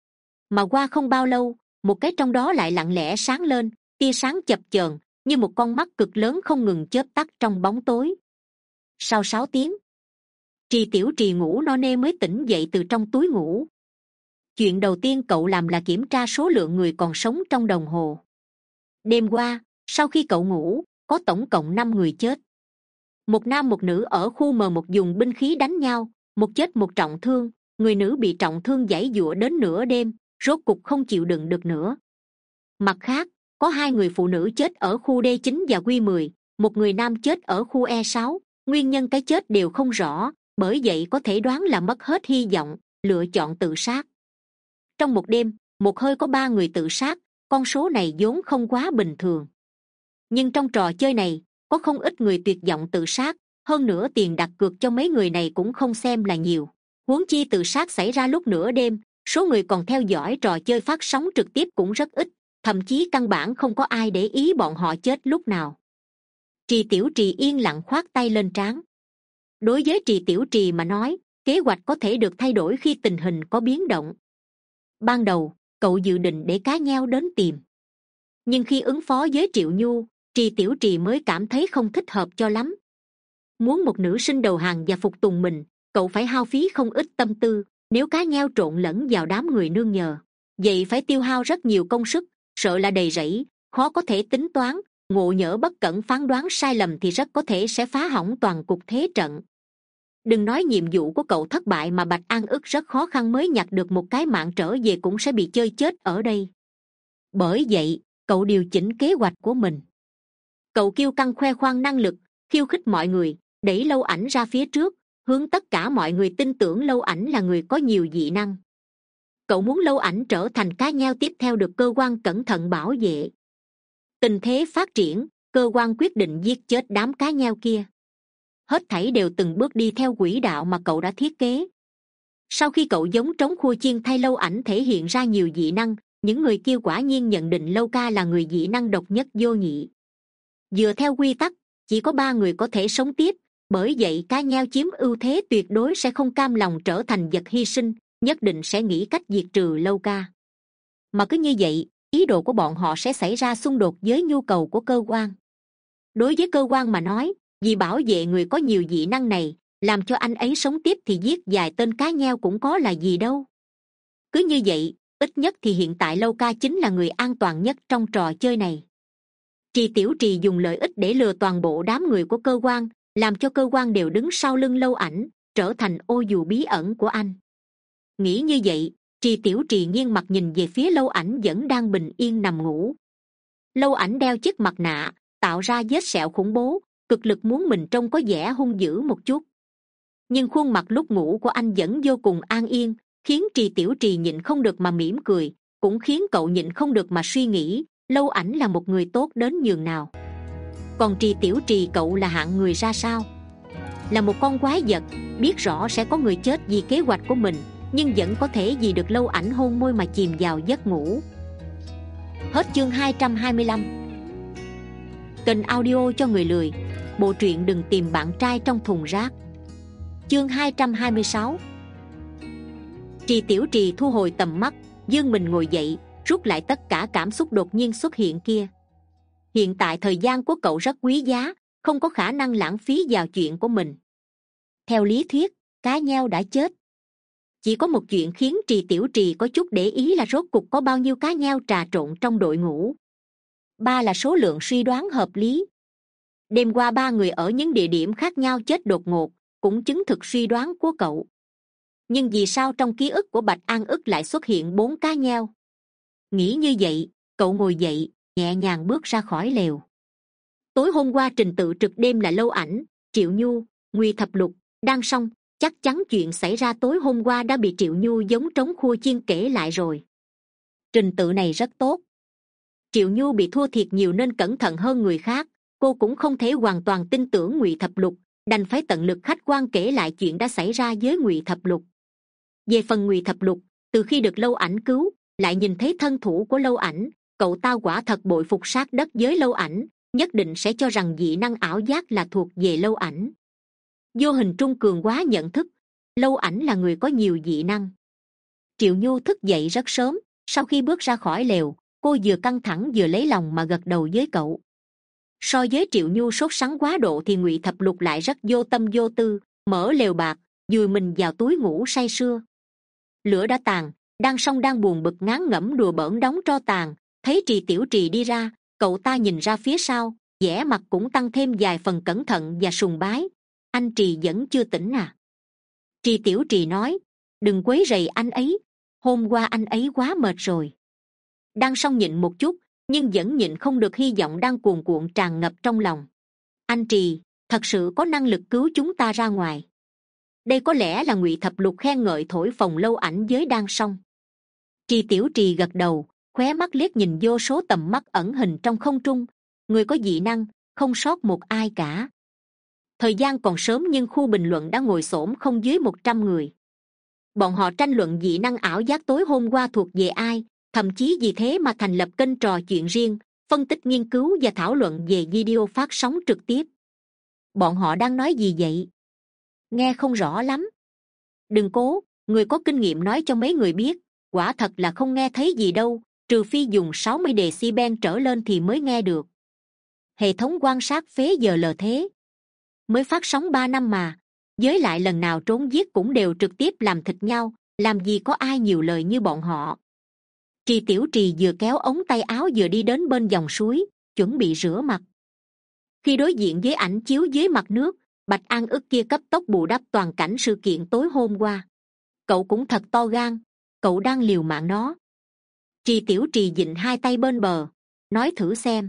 Mà qua không bao lâu, một cái trong đó lại lặng lẽ sáng lên, tia sáng chập chờn như một con mắt cực lớn không ngừng chớp tắt trong bóng tối. Sau sáu tiếng, Trì Tiểu Trì ngủ no nê mới tỉnh dậy từ trong túi ngủ. Chuyện đầu tiên cậu làm là kiểm tra số lượng người còn sống trong đồng hồ. Đêm qua, sau khi cậu ngủ, có tổng cộng năm người chết. Một nam một nữ ở khu M một dùng binh khí đánh nhau, một chết một trọng thương. Người nữ bị trọng thương giãy giụa đến nửa đêm, rốt cục không chịu đựng được nữa. Mặt khác, có hai người phụ nữ chết ở khu D chín và Q mười, một người nam chết ở khu E sáu, nguyên nhân cái chết đều không rõ, bởi vậy có thể đoán là mất hết hy vọng, lựa chọn tự sát. Trong một đêm, một hơi có ba người tự sát, con số này vốn không quá bình thường. Nhưng trong trò chơi này, có không ít người tuyệt vọng tự sát, hơn nữa tiền đặt cược cho mấy người này cũng không xem là nhiều. Huống chi tự sát xảy ra lúc nửa đêm, số người còn theo dõi trò chơi phát sóng trực tiếp cũng rất ít, thậm chí căn bản không có ai để ý bọn họ chết lúc nào. Trì Tiểu Trì yên lặng khoát tay lên trán. Đối với Trì Tiểu Trì mà nói, kế hoạch có thể được thay đổi khi tình hình có biến động. Ban đầu, cậu dự định để cá nheo đến tìm. Nhưng khi ứng phó với Triệu Nhu, Trì Tiểu Trì mới cảm thấy không thích hợp cho lắm. Muốn một nữ sinh đầu hàng và phục tùng mình, cậu phải hao phí không ít tâm tư. Nếu cá nheo trộn lẫn vào đám người nương nhờ, vậy phải tiêu hao rất nhiều công sức, sợ là đầy rẫy, khó có thể tính toán. Ngộ nhỡ bất cẩn phán đoán sai lầm thì rất có thể sẽ phá hỏng toàn cục thế trận. Đừng nói nhiệm vụ của cậu thất bại mà Bạch An ức rất khó khăn mới nhặt được một cái mạng trở về cũng sẽ bị chơi chết ở đây. Bởi vậy, cậu điều chỉnh kế hoạch của mình. Cậu kiêu căng khoe khoang năng lực, khiêu khích mọi người, đẩy Lâu Ảnh ra phía trước, hướng tất cả mọi người tin tưởng Lâu Ảnh là người có nhiều dị năng. Cậu muốn Lâu Ảnh trở thành cá nheo tiếp theo được cơ quan cẩn thận bảo vệ. Tình thế phát triển, cơ quan quyết định giết chết đám cá nheo kia. Hết thảy đều từng bước đi theo quỹ đạo mà cậu đã thiết kế. Sau khi cậu giống trống khua chiên thay Lâu Ảnh thể hiện ra nhiều dị năng, những người kia quả nhiên nhận định Lâu Ca là người dị năng độc nhất vô nhị. Dựa theo quy tắc, chỉ có ba người có thể sống tiếp, bởi vậy cá nheo chiếm ưu thế tuyệt đối sẽ không cam lòng trở thành vật hy sinh, nhất định sẽ nghĩ cách diệt trừ Lâu Ca. Mà cứ như vậy, ý đồ của bọn họ sẽ xảy ra xung đột với nhu cầu của cơ quan. Đối với cơ quan mà nói, vì bảo vệ người có nhiều dị năng này, làm cho anh ấy sống tiếp thì giết vài tên cá nheo cũng có là gì đâu. Cứ như vậy, ít nhất thì hiện tại Lâu Ca chính là người an toàn nhất trong trò chơi này. Trì Tiểu Trì dùng lợi ích để lừa toàn bộ đám người của cơ quan, làm cho cơ quan đều đứng sau lưng Lâu Ảnh, trở thành ô dù bí ẩn của anh. Nghĩ như vậy, Trì Tiểu Trì nghiêng mặt nhìn về phía Lâu Ảnh vẫn đang bình yên nằm ngủ. Lâu Ảnh đeo chiếc mặt nạ, tạo ra vết sẹo khủng bố, cực lực muốn mình trông có vẻ hung dữ một chút. Nhưng khuôn mặt lúc ngủ của anh vẫn vô cùng an yên, khiến Trì Tiểu Trì nhịn không được mà mỉm cười, cũng khiến cậu nhịn không được mà suy nghĩ, Lâu Ảnh là một người tốt đến nhường nào. Còn Trì Tiểu Trì cậu là hạng người ra sao? Là một con quái vật, biết rõ sẽ có người chết vì kế hoạch của mình, nhưng vẫn có thể vì được Lâu Ảnh hôn môi mà chìm vào giấc ngủ. Hết chương hai trăm hai mươi lăm. Kênh audio cho người lười. Bộ truyện Đừng Tìm Bạn Trai Trong Thùng Rác. Chương hai trăm hai mươi sáu. Trì Tiểu Trì thu hồi tầm mắt, dương mình ngồi dậy, rút lại tất cả cảm xúc đột nhiên xuất hiện kia. Hiện tại thời gian của cậu rất quý giá, không có khả năng lãng phí vào chuyện của mình. Theo lý thuyết, cá nheo đã chết. Chỉ có một chuyện khiến Trì Tiểu Trì có chút để ý là rốt cục có bao nhiêu cá nheo trà trộn trong đội ngũ. Ba là số lượng suy đoán hợp lý. Đêm qua ba người ở những địa điểm khác nhau chết đột ngột, cũng chứng thực suy đoán của cậu. Nhưng vì sao trong ký ức của Bạch An ức lại xuất hiện bốn cá nheo? Nghĩ như vậy, cậu ngồi dậy, nhẹ nhàng bước ra khỏi lều. Tối hôm qua trình tự trực đêm là Lâu Ảnh, Triệu Nhu, Nguy Thập Lục, Đan Song. Chắc chắn chuyện xảy ra tối hôm qua đã bị Triệu Nhu giống trống khua chiên kể lại rồi. Trình tự này rất tốt. Triệu Nhu bị thua thiệt nhiều nên cẩn thận hơn người khác, cô cũng không thể hoàn toàn tin tưởng Ngụy Thập Lục, đành phải tận lực khách quan kể lại chuyện đã xảy ra với Ngụy Thập Lục. Về phần Ngụy Thập Lục, từ khi được Lâu Ảnh cứu, lại nhìn thấy thân thủ của Lâu Ảnh, cậu ta quả thật bội phục sát đất với Lâu Ảnh, nhất định sẽ cho rằng dị năng ảo giác là thuộc về Lâu Ảnh. Vô hình trung cường quá nhận thức, Lâu Ảnh là người có nhiều dị năng. Triệu Nhu thức dậy rất sớm, sau khi bước ra khỏi lều, cô vừa căng thẳng vừa lấy lòng mà gật đầu với cậu. So với Triệu Nhu sốt sắng quá độ thì Ngụy Thập Lục lại rất vô tâm vô tư, mở lều bạc, vùi mình vào túi ngủ say sưa. Lửa đã tàn, Đan Song đang buồn bực ngán ngẩm đùa bỡn đóng tro tàn, thấy Trì Tiểu Trì đi ra, cậu ta nhìn ra phía sau, vẻ mặt cũng tăng thêm vài phần cẩn thận và sùng bái. Anh Trì vẫn chưa tỉnh à? Trì Tiểu Trì nói, đừng quấy rầy anh ấy, hôm qua anh ấy quá mệt rồi. Đan Song nhịn một chút, nhưng vẫn nhịn không được hy vọng đang cuồn cuộn tràn ngập trong lòng. Anh Trì, thật sự có năng lực cứu chúng ta ra ngoài. Đây có lẽ là Ngụy Thập Lục khen ngợi thổi phồng lâu ảnh giới đang xong. Trì Tiểu Trì gật đầu, khóe mắt liếc nhìn vô số tầm mắt ẩn hình trong không trung. Người có dị năng không sót một ai cả. Thời gian còn sớm nhưng khu bình luận đã ngồi xổm không dưới một trăm người. Bọn họ tranh luận dị năng ảo giác tối hôm qua thuộc về ai, thậm chí vì thế mà thành lập kênh trò chuyện riêng, phân tích nghiên cứu và thảo luận về video phát sóng trực tiếp. Bọn họ đang nói gì vậy? Nghe không rõ lắm. Đừng cố, người có kinh nghiệm nói cho mấy người biết. Quả thật là không nghe thấy gì đâu, trừ phi dùng sáu mươi decibel trở lên thì mới nghe được. Hệ thống quan sát phế giờ lờ thế. Mới phát sóng ba năm mà, với lại lần nào trốn giết cũng đều trực tiếp làm thịt nhau, làm gì có ai nhiều lời như bọn họ. Trì Tiểu Trì vừa kéo ống tay áo vừa đi đến bên dòng suối, chuẩn bị rửa mặt. Khi đối diện với ảnh chiếu dưới mặt nước, Bạch An ức kia cấp tốc bù đắp toàn cảnh sự kiện tối hôm qua. Cậu cũng thật to gan, cậu đang liều mạng nó. Trì Tiểu Trì dịnh hai tay bên bờ, nói thử xem.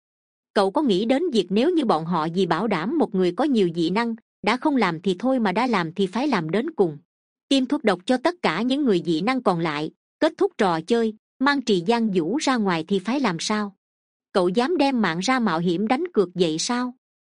Cậu có nghĩ đến việc nếu như bọn họ vì bảo đảm một người có nhiều dị năng, đã không làm thì thôi mà đã làm thì phải làm đến cùng. Tiêm thuốc độc cho tất cả những người dị năng còn lại, kết thúc trò chơi, mang Trì Giang Vũ ra ngoài thì phải làm sao? Cậu dám đem mạng ra mạo hiểm đánh cược vậy sao?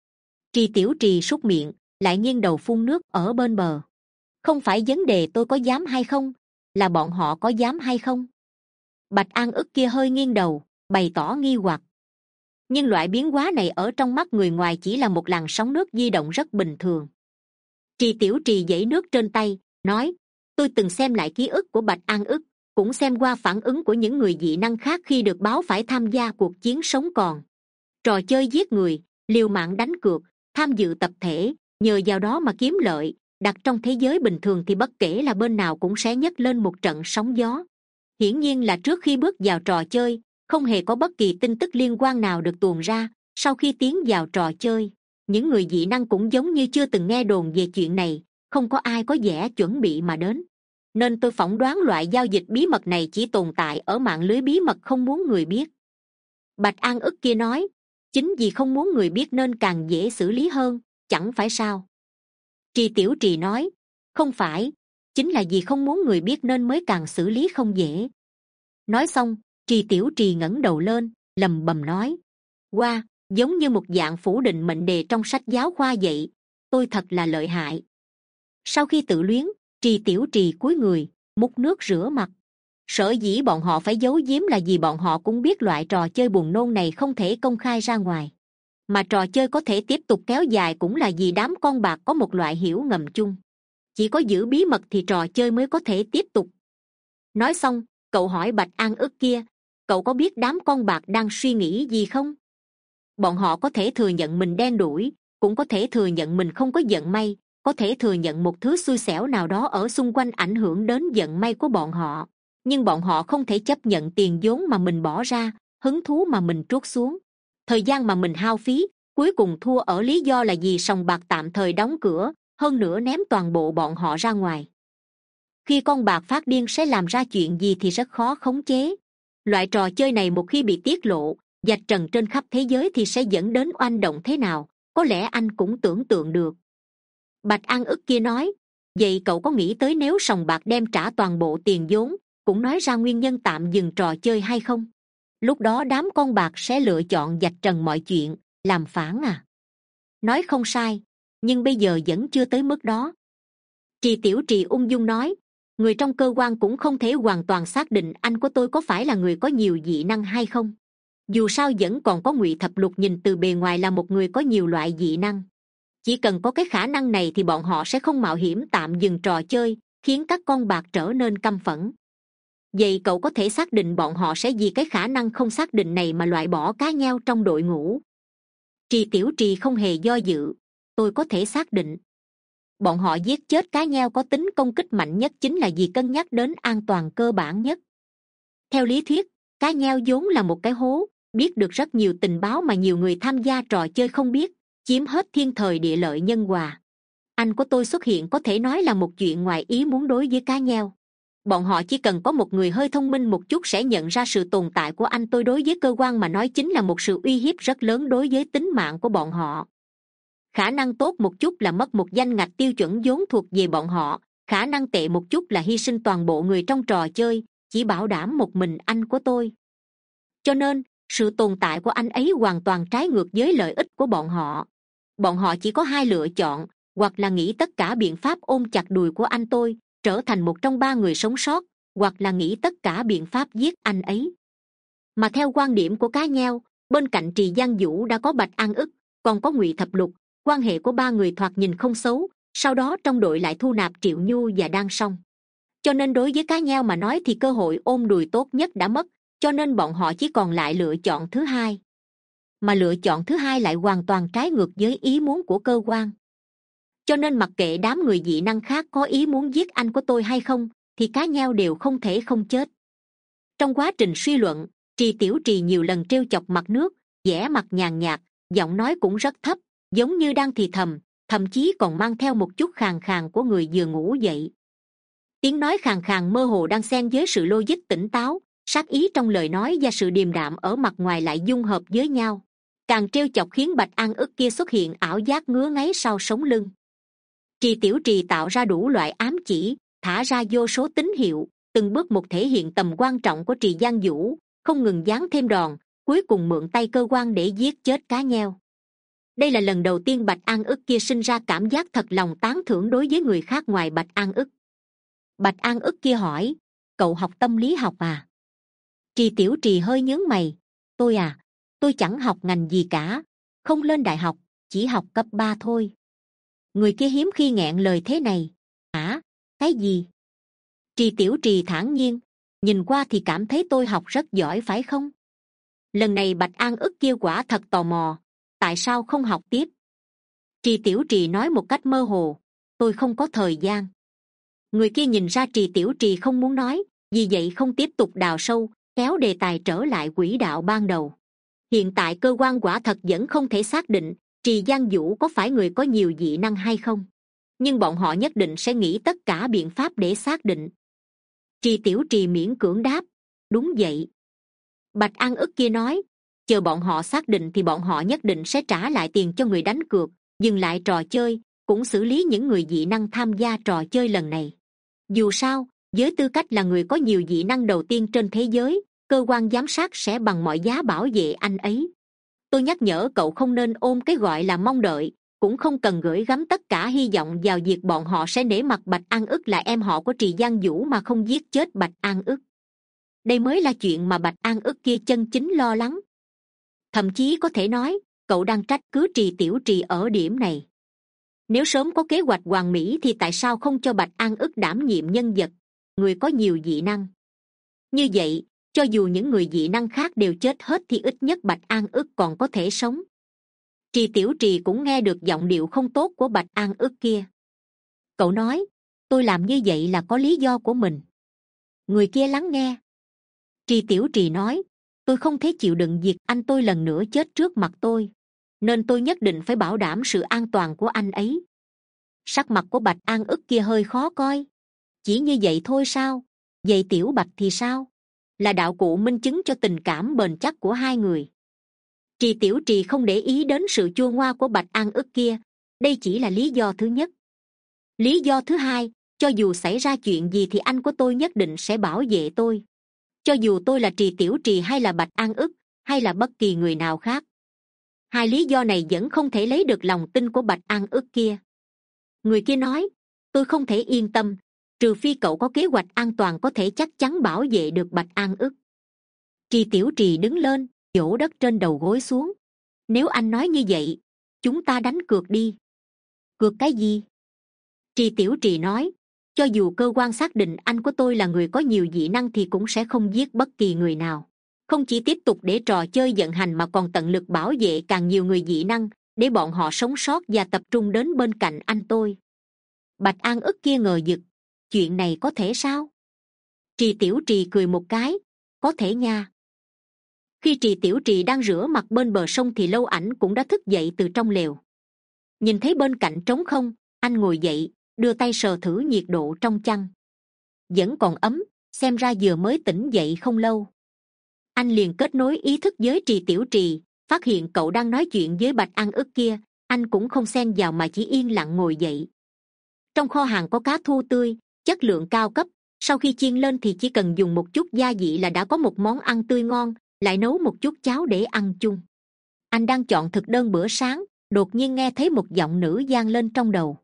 Trì Tiểu Trì súc miệng, lại nghiêng đầu phun nước ở bên bờ. Không phải vấn đề tôi có dám hay không, là bọn họ có dám hay không. Bạch An ức kia hơi nghiêng đầu, bày tỏ nghi hoặc. Nhưng loại biến hóa này ở trong mắt người ngoài chỉ là một làn sóng nước di động rất bình thường. Trì Tiểu Trì dãy nước trên tay, nói, tôi từng xem lại ký ức của Bạch An ức, cũng xem qua phản ứng của những người dị năng khác khi được báo phải tham gia cuộc chiến sống còn. Trò chơi giết người, liều mạng đánh cược, tham dự tập thể, nhờ vào đó mà kiếm lợi, đặt trong thế giới bình thường thì bất kể là bên nào cũng sẽ nhấc lên một trận sóng gió. Hiển nhiên là trước khi bước vào trò chơi, không hề có bất kỳ tin tức liên quan nào được tuồn ra. Sau khi tiến vào trò chơi, những người dị năng cũng giống như chưa từng nghe đồn về chuyện này, không có ai có vẻ chuẩn bị mà đến. Nên tôi phỏng đoán loại giao dịch bí mật này chỉ tồn tại ở mạng lưới bí mật không muốn người biết. Bạch An ức kia nói, chính vì không muốn người biết nên càng dễ xử lý hơn, chẳng phải sao? Trì Tiểu Trì nói, không phải, chính là vì không muốn người biết nên mới càng xử lý không dễ. Nói xong, Trì Tiểu Trì ngẩng đầu lên, lầm bầm nói, wow, giống như một dạng phủ định mệnh đề trong sách giáo khoa vậy, tôi thật là lợi hại. Sau khi tự luyến, Trì Tiểu Trì cúi người, múc nước rửa mặt. Sở dĩ bọn họ phải giấu giếm là vì bọn họ cũng biết loại trò chơi buồn nôn này không thể công khai ra ngoài. Mà trò chơi có thể tiếp tục kéo dài cũng là vì đám con bạc có một loại hiểu ngầm chung. Chỉ có giữ bí mật thì trò chơi mới có thể tiếp tục. Nói xong, cậu hỏi Bạch An ức kia, cậu có biết đám con bạc đang suy nghĩ gì không? Bọn họ có thể thừa nhận mình đen đủi, cũng có thể thừa nhận mình không có vận may, có thể thừa nhận một thứ xui xẻo nào đó ở xung quanh ảnh hưởng đến vận may của bọn họ. Nhưng bọn họ không thể chấp nhận tiền vốn mà mình bỏ ra, hứng thú mà mình trút xuống, thời gian mà mình hao phí, cuối cùng thua ở lý do là vì sòng bạc tạm thời đóng cửa, hơn nữa ném toàn bộ bọn họ ra ngoài. Khi con bạc phát điên sẽ làm ra chuyện gì thì rất khó khống chế. Loại trò chơi này một khi bị tiết lộ, vạch trần trên khắp thế giới thì sẽ dẫn đến oanh động thế nào, có lẽ anh cũng tưởng tượng được. Bạch An ức kia nói, vậy cậu có nghĩ tới nếu sòng bạc đem trả toàn bộ tiền vốn, cũng nói ra nguyên nhân tạm dừng trò chơi hay không? Lúc đó đám con bạc sẽ lựa chọn vạch trần mọi chuyện, làm phản à? Nói không sai, nhưng bây giờ vẫn chưa tới mức đó. Trì Tiểu Trì ung dung nói, người trong cơ quan cũng không thể hoàn toàn xác định anh của tôi có phải là người có nhiều dị năng hay không. Dù sao vẫn còn có Ngụy Thập Lục nhìn từ bề ngoài là một người có nhiều loại dị năng. Chỉ cần có cái khả năng này thì bọn họ sẽ không mạo hiểm tạm dừng trò chơi, khiến các con bạc trở nên căm phẫn. Vậy cậu có thể xác định bọn họ sẽ vì cái khả năng không xác định này mà loại bỏ cá nheo trong đội ngũ? Trì Tiểu Trì không hề do dự, tôi có thể xác định. Bọn họ giết chết cá nheo có tính công kích mạnh nhất chính là vì cân nhắc đến an toàn cơ bản nhất. Theo lý thuyết, cá nheo vốn là một cái hố, biết được rất nhiều tình báo mà nhiều người tham gia trò chơi không biết, chiếm hết thiên thời địa lợi nhân hòa. Anh của tôi xuất hiện có thể nói là một chuyện ngoài ý muốn đối với cá nheo. Bọn họ chỉ cần có một người hơi thông minh một chút sẽ nhận ra sự tồn tại của anh tôi đối với cơ quan mà nói chính là một sự uy hiếp rất lớn đối với tính mạng của bọn họ. Khả năng tốt một chút là mất một danh ngạch tiêu chuẩn vốn thuộc về bọn họ, khả năng tệ một chút là hy sinh toàn bộ người trong trò chơi, chỉ bảo đảm một mình anh của tôi. Cho nên sự tồn tại của anh ấy hoàn toàn trái ngược với lợi ích của bọn họ. Bọn họ chỉ có hai lựa chọn, hoặc là nghĩ tất cả biện pháp ôm chặt đùi của anh tôi, trở thành một trong ba người sống sót, hoặc là nghĩ tất cả biện pháp giết anh ấy. Mà theo quan điểm của cá nheo, bên cạnh Trì Giang Vũ đã có Bạch An Ức, còn có Ngụy Thập Lục, quan hệ của ba người thoạt nhìn không xấu. Sau đó trong đội lại thu nạp Triệu Nhu và Đan Song. Cho nên đối với cá nheo mà nói thì cơ hội ôm đùi tốt nhất đã mất, cho nên bọn họ chỉ còn lại lựa chọn thứ hai. Mà lựa chọn thứ hai lại hoàn toàn trái ngược với ý muốn của cơ quan. Cho nên mặc kệ đám người dị năng khác có ý muốn giết anh của tôi hay không, thì cá nheo đều không thể không chết. Trong quá trình suy luận, Trì Tiểu Trì nhiều lần trêu chọc mặt nước, vẻ mặt nhàn nhạt, giọng nói cũng rất thấp, giống như đang thì thầm, thậm chí còn mang theo một chút khàn khàn của người vừa ngủ dậy. Tiếng nói khàn khàn mơ hồ đang xen với sự logic tỉnh táo, sát ý trong lời nói và sự điềm đạm ở mặt ngoài lại dung hợp với nhau, càng trêu chọc khiến Bạch An Ức kia xuất hiện ảo giác ngứa ngáy sau sống lưng. Trì Tiểu Trì tạo ra đủ loại ám chỉ, thả ra vô số tín hiệu, từng bước một thể hiện tầm quan trọng của Trì Giang Vũ, không ngừng giáng thêm đòn, cuối cùng mượn tay cơ quan để giết chết cá nheo. Đây là lần đầu tiên Bạch An Ức kia sinh ra cảm giác thật lòng tán thưởng đối với người khác ngoài Bạch An Ức. Bạch An Ức kia hỏi, cậu học tâm lý học à? Trì Tiểu Trì hơi nhướng mày, tôi à, tôi chẳng học ngành gì cả, không lên đại học, chỉ học cấp ba thôi. Người kia hiếm khi nghẹn lời thế này, hả, cái gì? Trì Tiểu Trì thản nhiên, nhìn qua thì cảm thấy tôi học rất giỏi phải không? Lần này Bạch An Ức kia quả thật tò mò, tại sao không học tiếp? Trì Tiểu Trì nói một cách mơ hồ, tôi không có thời gian. Người kia nhìn ra Trì Tiểu Trì không muốn nói, vì vậy không tiếp tục đào sâu, kéo đề tài trở lại quỹ đạo ban đầu. Hiện tại cơ quan quả thật vẫn không thể xác định Trì Giang Vũ có phải người có nhiều dị năng hay không, nhưng bọn họ nhất định sẽ nghĩ tất cả biện pháp để xác định. Trì Tiểu Trì miễn cưỡng đáp, đúng vậy. Bạch An Ức kia nói, chờ bọn họ xác định thì bọn họ nhất định sẽ trả lại tiền cho người đánh cược, dừng lại trò chơi, cũng xử lý những người dị năng tham gia trò chơi lần này. Dù sao, với tư cách là người có nhiều dị năng đầu tiên trên thế giới, cơ quan giám sát sẽ bằng mọi giá bảo vệ anh ấy. Tôi nhắc nhở cậu không nên ôm cái gọi là mong đợi, cũng không cần gửi gắm tất cả hy vọng vào việc bọn họ sẽ nể mặt Bạch An Ức là em họ của Trì Giang Vũ mà không giết chết Bạch An Ức. Đây mới là chuyện mà Bạch An Ức kia chân chính lo lắng. Thậm chí có thể nói, cậu đang trách cứ Trì Tiểu Trì ở điểm này. Nếu sớm có kế hoạch hoàn mỹ thì tại sao không cho Bạch An Ức đảm nhiệm nhân vật, người có nhiều dị năng? Như vậy, cho dù những người dị năng khác đều chết hết thì ít nhất Bạch An Ức còn có thể sống. Trì Tiểu Trì cũng nghe được giọng điệu không tốt của Bạch An Ức kia. Cậu nói, tôi làm như vậy là có lý do của mình. Người kia lắng nghe. Trì Tiểu Trì nói, tôi không thể chịu đựng việc anh tôi lần nữa chết trước mặt tôi, nên tôi nhất định phải bảo đảm sự an toàn của anh ấy. Sắc mặt của Bạch An Ức kia hơi khó coi. Chỉ như vậy thôi sao? Vậy Tiểu Bạch thì sao? Là đạo cụ minh chứng cho tình cảm bền chắc của hai người. Trì Tiểu Trì không để ý đến sự chua ngoa của Bạch An Ức kia. Đây chỉ là lý do thứ nhất. Lý do thứ hai, cho dù xảy ra chuyện gì thì anh của tôi nhất định sẽ bảo vệ tôi. Cho dù tôi là Trì Tiểu Trì hay là Bạch An Ức, hay là bất kỳ người nào khác. Hai lý do này vẫn không thể lấy được lòng tin của Bạch An Ức kia. Người kia nói, tôi không thể yên tâm, trừ phi cậu có kế hoạch an toàn có thể chắc chắn bảo vệ được Bạch An Ức. Trì Tiểu Trì đứng lên, vỗ đất trên đầu gối xuống. Nếu anh nói như vậy, chúng ta đánh cược đi. Cược cái gì? Trì Tiểu Trì nói, cho dù cơ quan xác định anh của tôi là người có nhiều dị năng thì cũng sẽ không giết bất kỳ người nào. Không chỉ tiếp tục để trò chơi vận hành mà còn tận lực bảo vệ càng nhiều người dị năng, để bọn họ sống sót và tập trung đến bên cạnh anh tôi. Bạch An Ức kia ngờ vực, chuyện này có thể sao? Trì Tiểu Trì cười một cái, có thể nha. Khi Trì Tiểu Trì đang rửa mặt bên bờ sông thì Lâu Ảnh cũng đã thức dậy từ trong lều. Nhìn thấy bên cạnh trống không, anh ngồi dậy, đưa tay sờ thử nhiệt độ trong chăn. Vẫn còn ấm, xem ra vừa mới tỉnh dậy không lâu. Anh liền kết nối ý thức với Trì Tiểu Trì, phát hiện cậu đang nói chuyện với Bạch An Ức kia, anh cũng không xen vào mà chỉ yên lặng ngồi dậy. Trong kho hàng có cá thu tươi chất lượng cao cấp, sau khi chiên lên thì chỉ cần dùng một chút gia vị là đã có một món ăn tươi ngon, lại nấu một chút cháo để ăn chung. Anh đang chọn thực đơn bữa sáng, đột nhiên nghe thấy một giọng nữ vang lên trong đầu.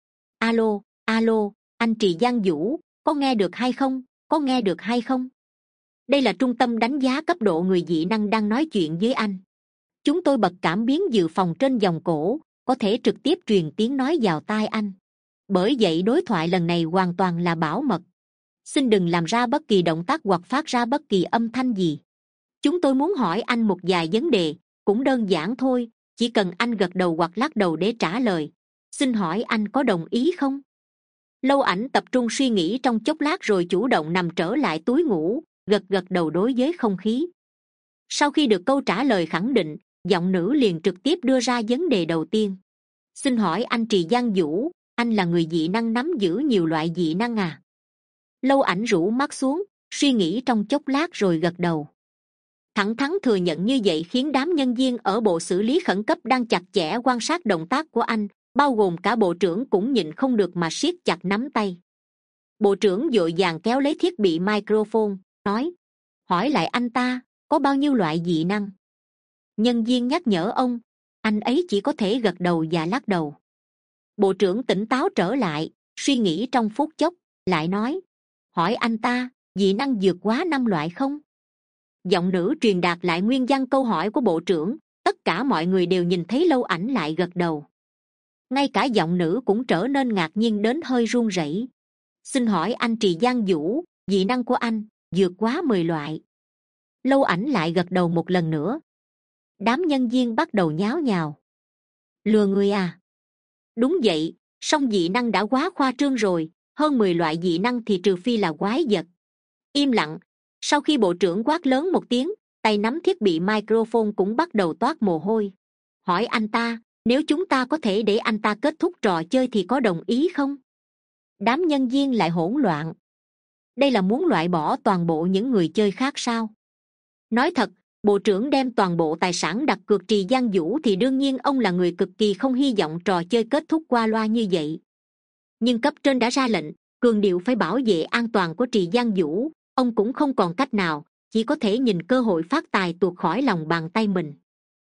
Alo, alo, anh Trì Giang Vũ, có nghe được hay không, có nghe được hay không? Đây là trung tâm đánh giá cấp độ người dị năng đang nói chuyện với anh. Chúng tôi bật cảm biến dự phòng trên vòng cổ, có thể trực tiếp truyền tiếng nói vào tai anh. Bởi vậy đối thoại lần này hoàn toàn là bảo mật. Xin đừng làm ra bất kỳ động tác hoặc phát ra bất kỳ âm thanh gì. Chúng tôi muốn hỏi anh một vài vấn đề, cũng đơn giản thôi, chỉ cần anh gật đầu hoặc lắc đầu để trả lời. Xin hỏi anh có đồng ý không? Lâu Ảnh tập trung suy nghĩ trong chốc lát rồi chủ động nằm trở lại túi ngủ, gật gật đầu đối với không khí. Sau khi được câu trả lời khẳng định, giọng nữ liền trực tiếp đưa ra vấn đề đầu tiên. Xin hỏi anh Trì Giang Vũ, anh là người dị năng nắm giữ nhiều loại dị năng à? Lâu Ảnh rũ mắt xuống, suy nghĩ trong chốc lát rồi gật đầu. Thẳng thắn thừa nhận như vậy khiến đám nhân viên ở bộ xử lý khẩn cấp đang chặt chẽ quan sát động tác của anh, bao gồm cả bộ trưởng cũng nhịn không được mà siết chặt nắm tay. Bộ trưởng vội vàng kéo lấy thiết bị microphone, nói: hỏi lại anh ta, có bao nhiêu loại dị năng? Nhân viên nhắc nhở ông, anh ấy chỉ có thể gật đầu và lắc đầu. Bộ trưởng tỉnh táo trở lại, suy nghĩ trong phút chốc, lại nói: hỏi anh ta, dị năng vượt quá năm loại không? Giọng nữ truyền đạt lại nguyên văn câu hỏi của bộ trưởng, tất cả mọi người đều nhìn thấy Lâu Ảnh lại gật đầu. Ngay cả giọng nữ cũng trở nên ngạc nhiên đến hơi run rẩy. Xin hỏi anh Trì Giang Vũ, dị năng của anh vượt quá mười loại. Lâu Ảnh lại gật đầu một lần nữa. Đám nhân viên bắt đầu nháo nhào. Lừa người à? Đúng vậy, song dị năng đã quá khoa trương rồi, hơn mười loại dị năng thì trừ phi là quái vật. Im lặng. Sau khi bộ trưởng quát lớn một tiếng, tay nắm thiết bị microphone cũng bắt đầu toát mồ hôi. Hỏi anh ta, nếu chúng ta có thể để anh ta kết thúc trò chơi thì có đồng ý không? Đám nhân viên lại hỗn loạn. Đây là muốn loại bỏ toàn bộ những người chơi khác sao? Nói thật, bộ trưởng đem toàn bộ tài sản đặt cược Trì Giang Vũ thì đương nhiên ông là người cực kỳ không hy vọng trò chơi kết thúc qua loa như vậy. Nhưng cấp trên đã ra lệnh, cường điệu phải bảo vệ an toàn của Trì Giang Vũ, ông cũng không còn cách nào, chỉ có thể nhìn cơ hội phát tài tuột khỏi lòng bàn tay mình.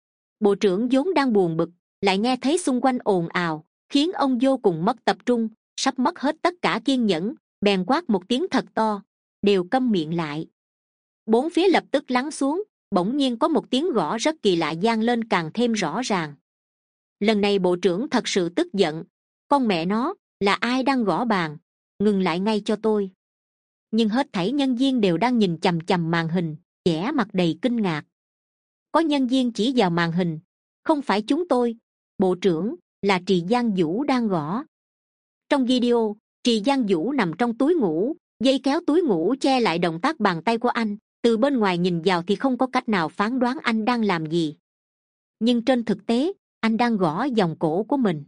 Bộ trưởng vốn đang buồn bực, lại nghe thấy xung quanh ồn ào, khiến ông vô cùng mất tập trung, sắp mất hết tất cả kiên nhẫn, bèn quát một tiếng thật to: đều câm miệng lại. Bốn phía lập tức lắng xuống, bỗng nhiên có một tiếng gõ rất kỳ lạ vang lên càng thêm rõ ràng. Lần này bộ trưởng thật sự tức giận: con mẹ nó, là ai đang gõ bàn? Ngừng lại ngay cho tôi. Nhưng hết thảy nhân viên đều đang nhìn chằm chằm màn hình, vẻ mặt đầy kinh ngạc. Có nhân viên chỉ vào màn hình: không phải chúng tôi, bộ trưởng, là Trì Giang Vũ đang gõ. Trong video, Trì Giang Vũ nằm trong túi ngủ, dây kéo túi ngủ che lại động tác bàn tay của anh, từ bên ngoài nhìn vào thì không có cách nào phán đoán anh đang làm gì. Nhưng trên thực tế, anh đang gõ vòng cổ của mình.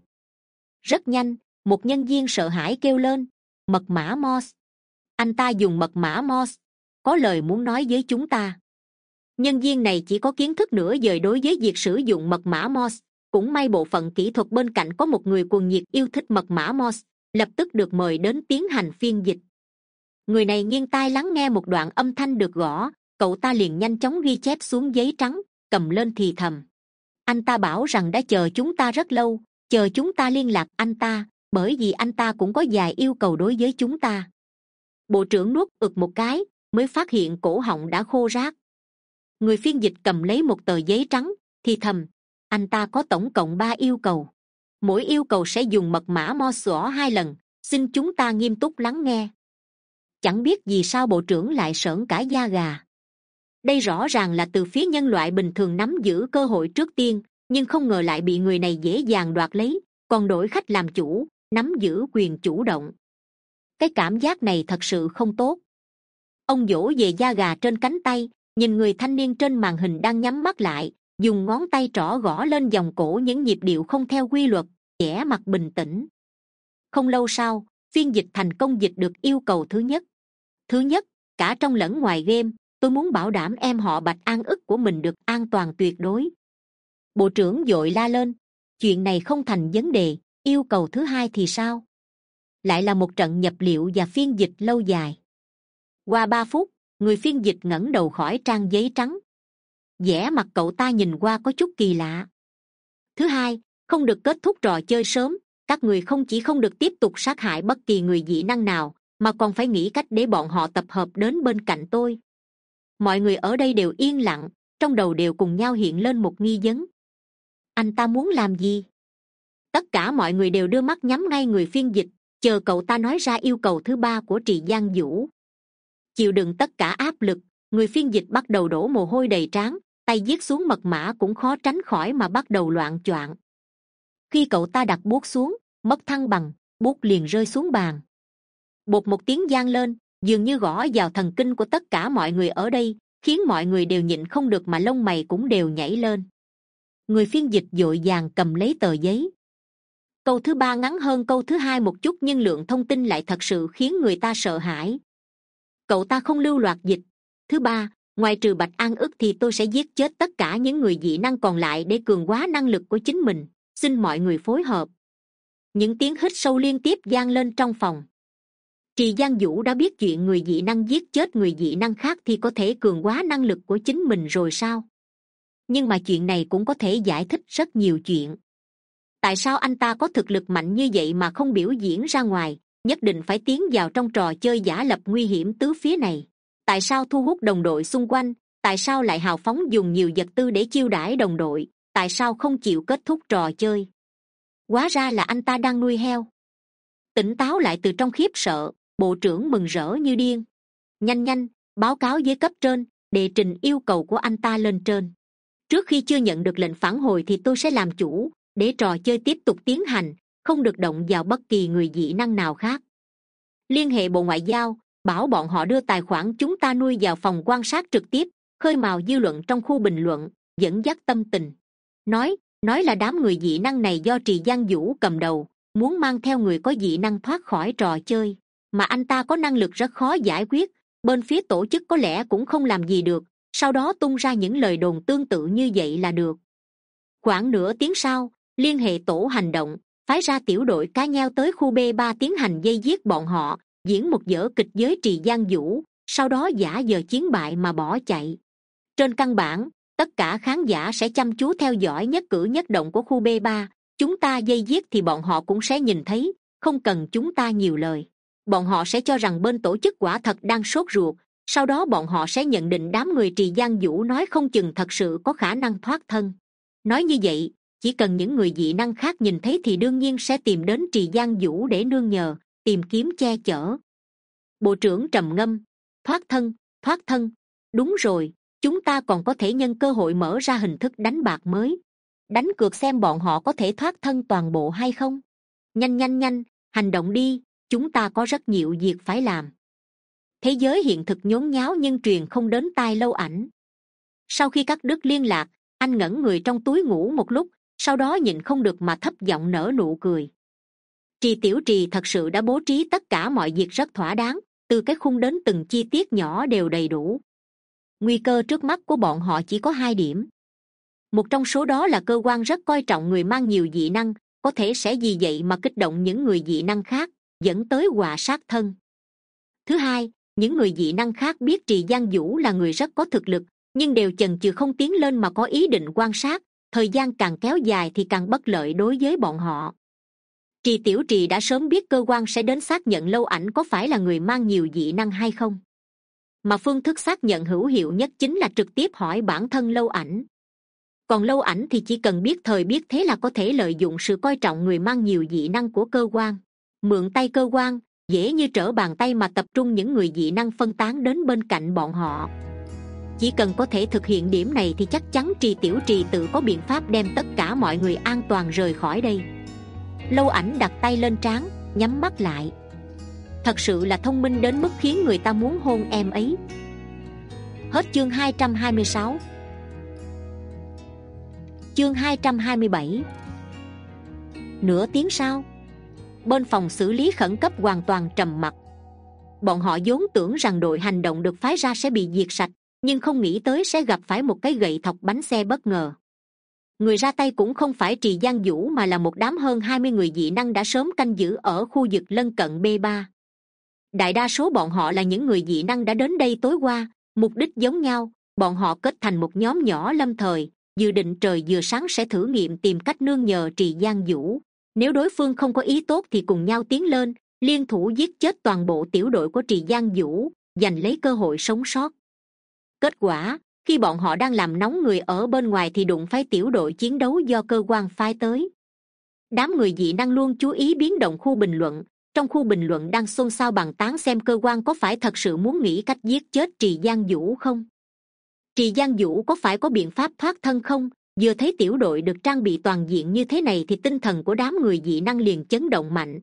Rất nhanh, một nhân viên sợ hãi kêu lên: mật mã Morse. Anh ta dùng mật mã Morse, có lời muốn nói với chúng ta. Nhân viên này chỉ có kiến thức nửa vời đối với việc sử dụng mật mã Morse. Cũng may bộ phận kỹ thuật bên cạnh có một người cuồng nhiệt yêu thích mật mã Morse, lập tức được mời đến tiến hành phiên dịch. Người này nghiêng tai lắng nghe một đoạn âm thanh được gõ, cậu ta liền nhanh chóng ghi chép xuống giấy trắng, cầm lên thì thầm. Anh ta bảo rằng đã chờ chúng ta rất lâu, chờ chúng ta liên lạc anh ta, bởi vì anh ta cũng có vài yêu cầu đối với chúng ta. Bộ trưởng nuốt ực một cái, mới phát hiện cổ họng đã khô rát. Người phiên dịch cầm lấy một tờ giấy trắng, thì thầm. Anh ta có tổng cộng ba yêu cầu. Mỗi yêu cầu sẽ dùng mật mã Morse gõ hai lần, xin chúng ta nghiêm túc lắng nghe. Chẳng biết vì sao bộ trưởng lại sởn cả da gà. Đây rõ ràng là từ phía nhân loại bình thường nắm giữ cơ hội trước tiên, nhưng không ngờ lại bị người này dễ dàng đoạt lấy, còn đổi khách làm chủ, nắm giữ quyền chủ động. Cái cảm giác này thật sự không tốt. Ông vỗ về da gà trên cánh tay, nhìn người thanh niên trên màn hình đang nhắm mắt lại, dùng ngón tay trỏ gõ lên vòng cổ những nhịp điệu không theo quy luật, vẻ mặt bình tĩnh. Không lâu sau, phiên dịch thành công dịch được yêu cầu thứ nhất. Thứ nhất, cả trong lẫn ngoài game, tôi muốn bảo đảm em họ Bạch An ức của mình được an toàn tuyệt đối. Bộ trưởng vội la lên. Chuyện này không thành vấn đề. Yêu cầu thứ hai thì sao? Lại là một trận nhập liệu và phiên dịch lâu dài. Qua ba phút, người phiên dịch ngẩng đầu khỏi trang giấy trắng. vẻ mặt cậu ta nhìn qua có chút kỳ lạ. Thứ hai, không được kết thúc trò chơi sớm. Các người không chỉ không được tiếp tục sát hại bất kỳ người dị năng nào, mà còn phải nghĩ cách để bọn họ tập hợp đến bên cạnh tôi. Mọi người ở đây đều yên lặng, trong đầu đều cùng nhau hiện lên một nghi vấn. Anh ta muốn làm gì? Tất cả mọi người đều đưa mắt nhắm ngay người phiên dịch, chờ cậu ta nói ra yêu cầu thứ ba của Trì Giang Vũ. Chịu đựng tất cả áp lực, người phiên dịch bắt đầu đổ mồ hôi đầy trán, tay viết xuống mật mã cũng khó tránh khỏi mà bắt đầu loạng choạng. Khi cậu ta đặt bút xuống, mất thăng bằng, bút liền rơi xuống bàn. Bột một tiếng vang lên, dường như gõ vào thần kinh của tất cả mọi người ở đây, khiến mọi người đều nhịn không được mà lông mày cũng đều nhảy lên. Người phiên dịch vội vàng cầm lấy tờ giấy. Câu thứ ba ngắn hơn câu thứ hai một chút, nhưng lượng thông tin lại thật sự khiến người ta sợ hãi. Cậu ta không lưu loạt dịch. Thứ ba, ngoài trừ Bạch An ức thì tôi sẽ giết chết tất cả những người dị năng còn lại để cường hóa năng lực của chính mình. Xin mọi người phối hợp. Những tiếng hít sâu liên tiếp vang lên trong phòng. Trì Giang Vũ đã biết chuyện người dị năng giết chết người dị năng khác thì có thể cường hóa năng lực của chính mình rồi sao? Nhưng mà chuyện này cũng có thể giải thích rất nhiều chuyện. Tại sao anh ta có thực lực mạnh như vậy mà không biểu diễn ra ngoài, nhất định phải tiến vào trong trò chơi giả lập nguy hiểm tứ phía này? Tại sao thu hút đồng đội xung quanh? Tại sao lại hào phóng dùng nhiều vật tư để chiêu đãi đồng đội? Tại sao không chịu kết thúc trò chơi? Hóa ra là anh ta đang nuôi heo. Tỉnh táo lại từ trong khiếp sợ, bộ trưởng mừng rỡ như điên. Nhanh nhanh, báo cáo với cấp trên, đệ trình yêu cầu của anh ta lên trên. Trước khi chưa nhận được lệnh phản hồi thì tôi sẽ làm chủ, để trò chơi tiếp tục tiến hành, không được động vào bất kỳ người dị năng nào khác. Liên hệ Bộ Ngoại giao, bảo bọn họ đưa tài khoản chúng ta nuôi vào phòng quan sát trực tiếp, khơi mào dư luận trong khu bình luận, dẫn dắt tâm tình. Nói, nói là đám người dị năng này do Trì Giang Vũ cầm đầu, muốn mang theo người có dị năng thoát khỏi trò chơi, mà anh ta có năng lực rất khó giải quyết, bên phía tổ chức có lẽ cũng không làm gì được, sau đó tung ra những lời đồn tương tự như vậy là được. Khoảng nửa tiếng sau, liên hệ tổ hành động, phái ra tiểu đội cá nheo tới khu B ba tiến hành vây giết bọn họ, diễn một vở kịch với Trì Giang Vũ, sau đó giả vờ chiến bại mà bỏ chạy. Trên căn bản, tất cả khán giả sẽ chăm chú theo dõi nhất cử nhất động của khu B ba, chúng ta vây giết thì bọn họ cũng sẽ nhìn thấy, không cần chúng ta nhiều lời. Bọn họ sẽ cho rằng bên tổ chức quả thật đang sốt ruột, sau đó bọn họ sẽ nhận định đám người Trì Giang Vũ nói không chừng thật sự có khả năng thoát thân. Nói như vậy, chỉ cần những người dị năng khác nhìn thấy thì đương nhiên sẽ tìm đến Trì Giang Vũ để nương nhờ, tìm kiếm che chở. Bộ trưởng trầm ngâm. Thoát thân, thoát thân. Đúng rồi, chúng ta còn có thể nhân cơ hội mở ra hình thức đánh bạc mới. Đánh cược xem bọn họ có thể thoát thân toàn bộ hay không. Nhanh nhanh nhanh, hành động đi, chúng ta có rất nhiều việc phải làm. Thế giới hiện thực nhốn nháo nhưng truyền không đến tai Lâu Ảnh. Sau khi cắt đứt liên lạc, anh ngẩn người trong túi ngủ một lúc, sau đó nhịn không được mà thấp giọng nở nụ cười. Trì Tiểu Trì thật sự đã bố trí tất cả mọi việc rất thỏa đáng, từ cái khung đến từng chi tiết nhỏ đều đầy đủ. Nguy cơ trước mắt của bọn họ chỉ có hai điểm. Một trong số đó là cơ quan rất coi trọng người mang nhiều dị năng, có thể sẽ vì vậy mà kích động những người dị năng khác, dẫn tới họa sát thân. Thứ hai, những người dị năng khác biết Trì Giang Vũ là người rất có thực lực, nhưng đều chần chừ không tiến lên mà có ý định quan sát, thời gian càng kéo dài thì càng bất lợi đối với bọn họ. Trì Tiểu Trì đã sớm biết cơ quan sẽ đến xác nhận Lâu Ảnh có phải là người mang nhiều dị năng hay không, mà phương thức xác nhận hữu hiệu nhất chính là trực tiếp hỏi bản thân Lâu Ảnh. Còn Lâu Ảnh thì chỉ cần biết thời biết thế là có thể lợi dụng sự coi trọng người mang nhiều dị năng của cơ quan, mượn tay cơ quan, dễ như trở bàn tay mà tập trung những người dị năng phân tán đến bên cạnh bọn họ. Chỉ cần có thể thực hiện điểm này thì chắc chắn Trì Tiểu Trì tự có biện pháp đem tất cả mọi người an toàn rời khỏi đây. Lâu Ảnh đặt tay lên trán, nhắm mắt lại. Thật sự là thông minh đến mức khiến người ta muốn hôn em ấy. Hết chương hai trăm hai mươi sáu. Chương hai trăm hai mươi bảy. Nửa tiếng sau, bên phòng xử lý khẩn cấp hoàn toàn trầm mặc. Bọn họ vốn tưởng rằng đội hành động được phái ra sẽ bị diệt sạch, nhưng không nghĩ tới sẽ gặp phải một cái gậy thọc bánh xe bất ngờ. Người ra tay cũng không phải Trì Giang Vũ mà là một đám hơn hai mươi người dị năng đã sớm canh giữ ở khu vực lân cận B ba. Đại đa số bọn họ là những người dị năng đã đến đây tối qua, mục đích giống nhau. Bọn họ kết thành một nhóm nhỏ lâm thời, dự định trời vừa sáng sẽ thử nghiệm tìm cách nương nhờ Trì Giang Vũ. Nếu đối phương không có ý tốt thì cùng nhau tiến lên, liên thủ giết chết toàn bộ tiểu đội của Trì Giang Vũ, giành lấy cơ hội sống sót. Kết quả, khi bọn họ đang làm nóng người ở bên ngoài thì đụng phải tiểu đội chiến đấu do cơ quan phái tới. Đám người dị năng luôn chú ý biến động khu bình luận. Trong khu bình luận đang xôn xao bàn tán xem cơ quan có phải thật sự muốn nghĩ cách giết chết Trì Giang Vũ không. Trì Giang Vũ có phải có biện pháp thoát thân không? Vừa thấy tiểu đội được trang bị toàn diện như thế này thì tinh thần của đám người dị năng liền chấn động mạnh.